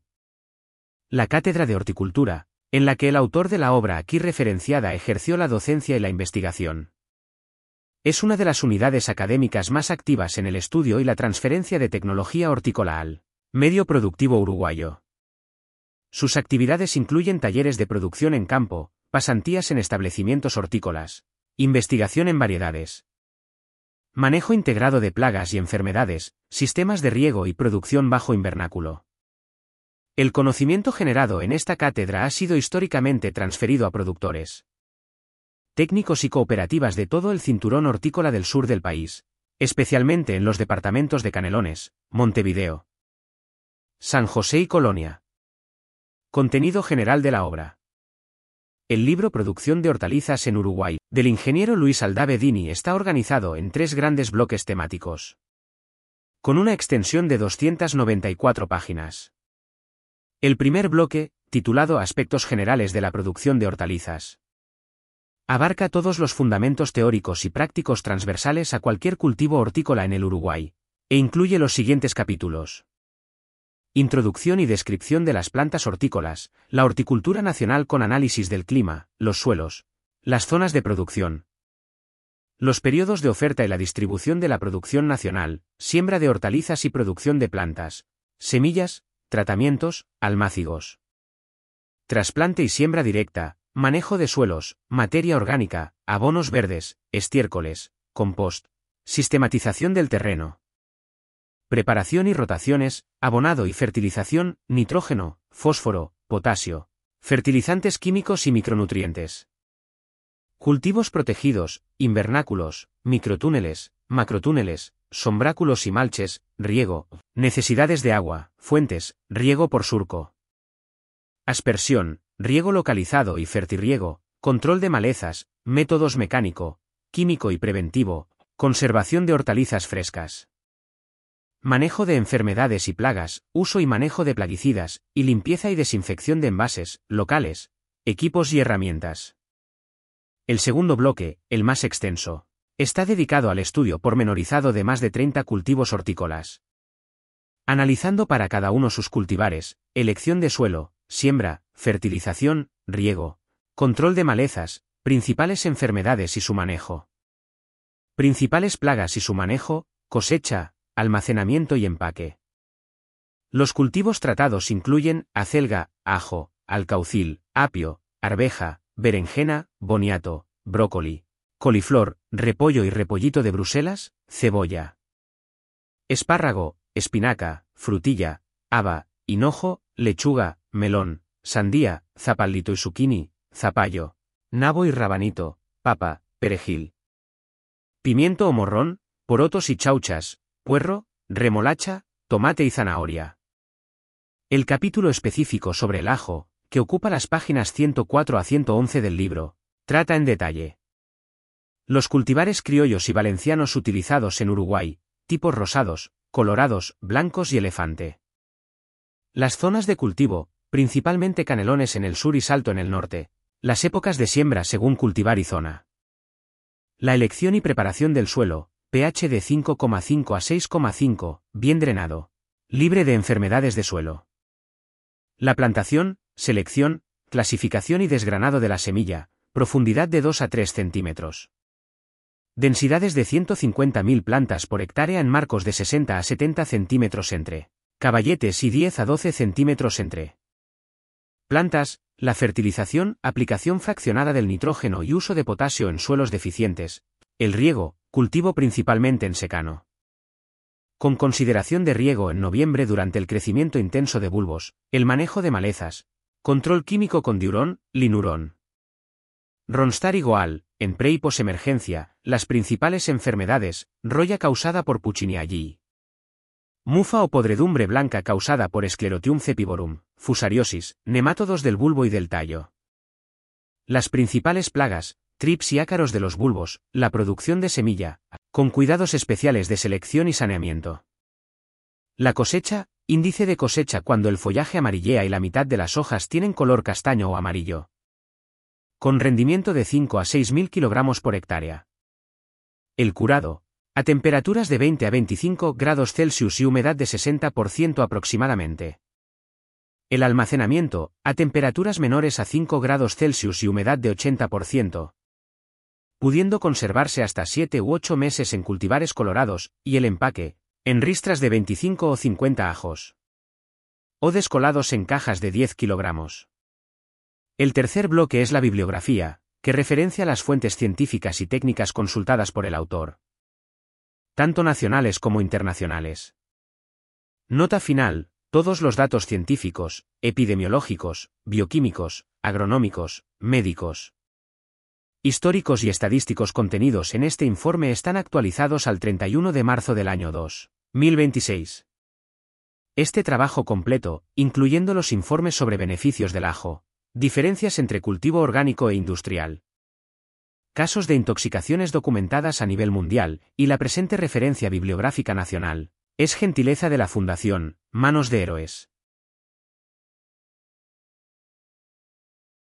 La Cátedra de Horticultura, en la que el autor de la obra aquí referenciada ejerció la docencia y la investigación. Es una de las unidades académicas más activas en el estudio y la transferencia de tecnología hortícola al medio productivo uruguayo. Sus actividades incluyen talleres de producción en campo, pasantías en establecimientos hortícolas, investigación en variedades, manejo integrado de plagas y enfermedades, sistemas de riego y producción bajo invernáculo. El conocimiento generado en esta cátedra ha sido históricamente transferido a productores, técnicos y cooperativas de todo el cinturón hortícola del sur del país, especialmente en los departamentos de Canelones, Montevideo, San José y Colonia. Contenido general de la obra. El libro Producción de hortalizas en Uruguay, del ingeniero Luis Aldave Dini, está organizado en tres grandes bloques temáticos, con una extensión de doscientas noventa y cuatro páginas. El primer bloque, titulado Aspectos generales de la producción de hortalizas, abarca todos los fundamentos teóricos y prácticos transversales a cualquier cultivo hortícola en el Uruguay, e incluye los siguientes capítulos. Introducción y descripción de las plantas hortícolas, la horticultura nacional con análisis del clima, los suelos, las zonas de producción, los periodos de oferta y la distribución de la producción nacional, siembra de hortalizas y producción de plantas, semillas, tratamientos, almácigos, trasplante y siembra directa, manejo de suelos, materia orgánica, abonos verdes, estiércoles, compost, sistematización del terreno, preparación y rotaciones, abonado y fertilización, nitrógeno, fósforo, potasio, fertilizantes químicos y micronutrientes. Cultivos protegidos, invernáculos, microtúneles, macrotúneles, sombráculos y malches, riego, necesidades de agua, fuentes, riego por surco. Aspersión, riego localizado y fertirriego, control de malezas, métodos mecánico, químico y preventivo, conservación de hortalizas frescas. Manejo de enfermedades y plagas, uso y manejo de plaguicidas, y limpieza y desinfección de envases, locales, equipos y herramientas. El segundo bloque, el más extenso, está dedicado al estudio pormenorizado de más de treinta cultivos hortícolas. Analizando para cada uno sus cultivares, elección de suelo, siembra, fertilización, riego, control de malezas, principales enfermedades y su manejo. Principales plagas y su manejo, cosecha, almacenamiento y empaque. Los cultivos tratados incluyen acelga, ajo, alcaucil, apio, arveja, berenjena, boniato, brócoli, coliflor, repollo y repollito de Bruselas, cebolla. Espárrago, espinaca, frutilla, haba, hinojo, lechuga, melón, sandía, zapallito y zucchini, zapallo, nabo y rabanito, papa, perejil. Pimiento o morrón, porotos y chauchas, puerro, remolacha, tomate y zanahoria. El capítulo específico sobre el ajo, que ocupa las páginas ciento cuatro a ciento once del libro, trata en detalle los cultivares criollos y valencianos utilizados en Uruguay, tipos rosados, colorados, blancos y elefante. Las zonas de cultivo, principalmente canelones en el sur y salto en el norte, las épocas de siembra según cultivar y zona. La elección y preparación del suelo, pH de cinco coma cinco a seis coma cinco, bien drenado, libre de enfermedades de suelo. La plantación, selección, clasificación y desgranado de la semilla, profundidad de dos a tres centímetros. Densidades de ciento cincuenta mil plantas por hectárea en marcos de sesenta a setenta centímetros entre caballetes y diez a doce centímetros entre plantas, la fertilización, aplicación fraccionada del nitrógeno y uso de potasio en suelos deficientes, el riego, cultivo principalmente en secano. Con consideración de riego en noviembre durante el crecimiento intenso de bulbos, el manejo de malezas, control químico con diurón, linurón. Ronstar y Goal, en pre y posemergencia, las principales enfermedades, roya causada por Puccinia allí. Mufa o podredumbre blanca causada por Sclerotium cepiborum, fusariosis, nemátodos del bulbo y del tallo. Las principales plagas, trips y ácaros de los bulbos, la producción de semilla, con cuidados especiales de selección y saneamiento. La cosecha, índice de cosecha cuando el follaje amarillea y la mitad de las hojas tienen color castaño o amarillo. Con rendimiento de cinco a seis mil kilogramos por hectárea. El curado, a temperaturas de veinte a veinticinco grados Celsius y humedad de sesenta por ciento aproximadamente. El almacenamiento, a temperaturas menores a cinco grados Celsius y humedad de ochenta por ciento. Pudiendo conservarse hasta siete u ocho meses en cultivares colorados, y el empaque, en ristras de veinticinco o cincuenta ajos. O descolados en cajas de diez kilogramos. El tercer bloque es la bibliografía, que referencia las fuentes científicas y técnicas consultadas por el autor, tanto nacionales como internacionales. Nota final: todos los datos científicos, epidemiológicos, bioquímicos, agronómicos, médicos, históricos y estadísticos contenidos en este informe están actualizados al treinta y uno de marzo del año dos mil veintiséis. Este trabajo completo, incluyendo los informes sobre beneficios del ajo, diferencias entre cultivo orgánico e industrial, casos de intoxicaciones documentadas a nivel mundial, y la presente referencia bibliográfica nacional, es gentileza de la Fundación Manos de Héroes.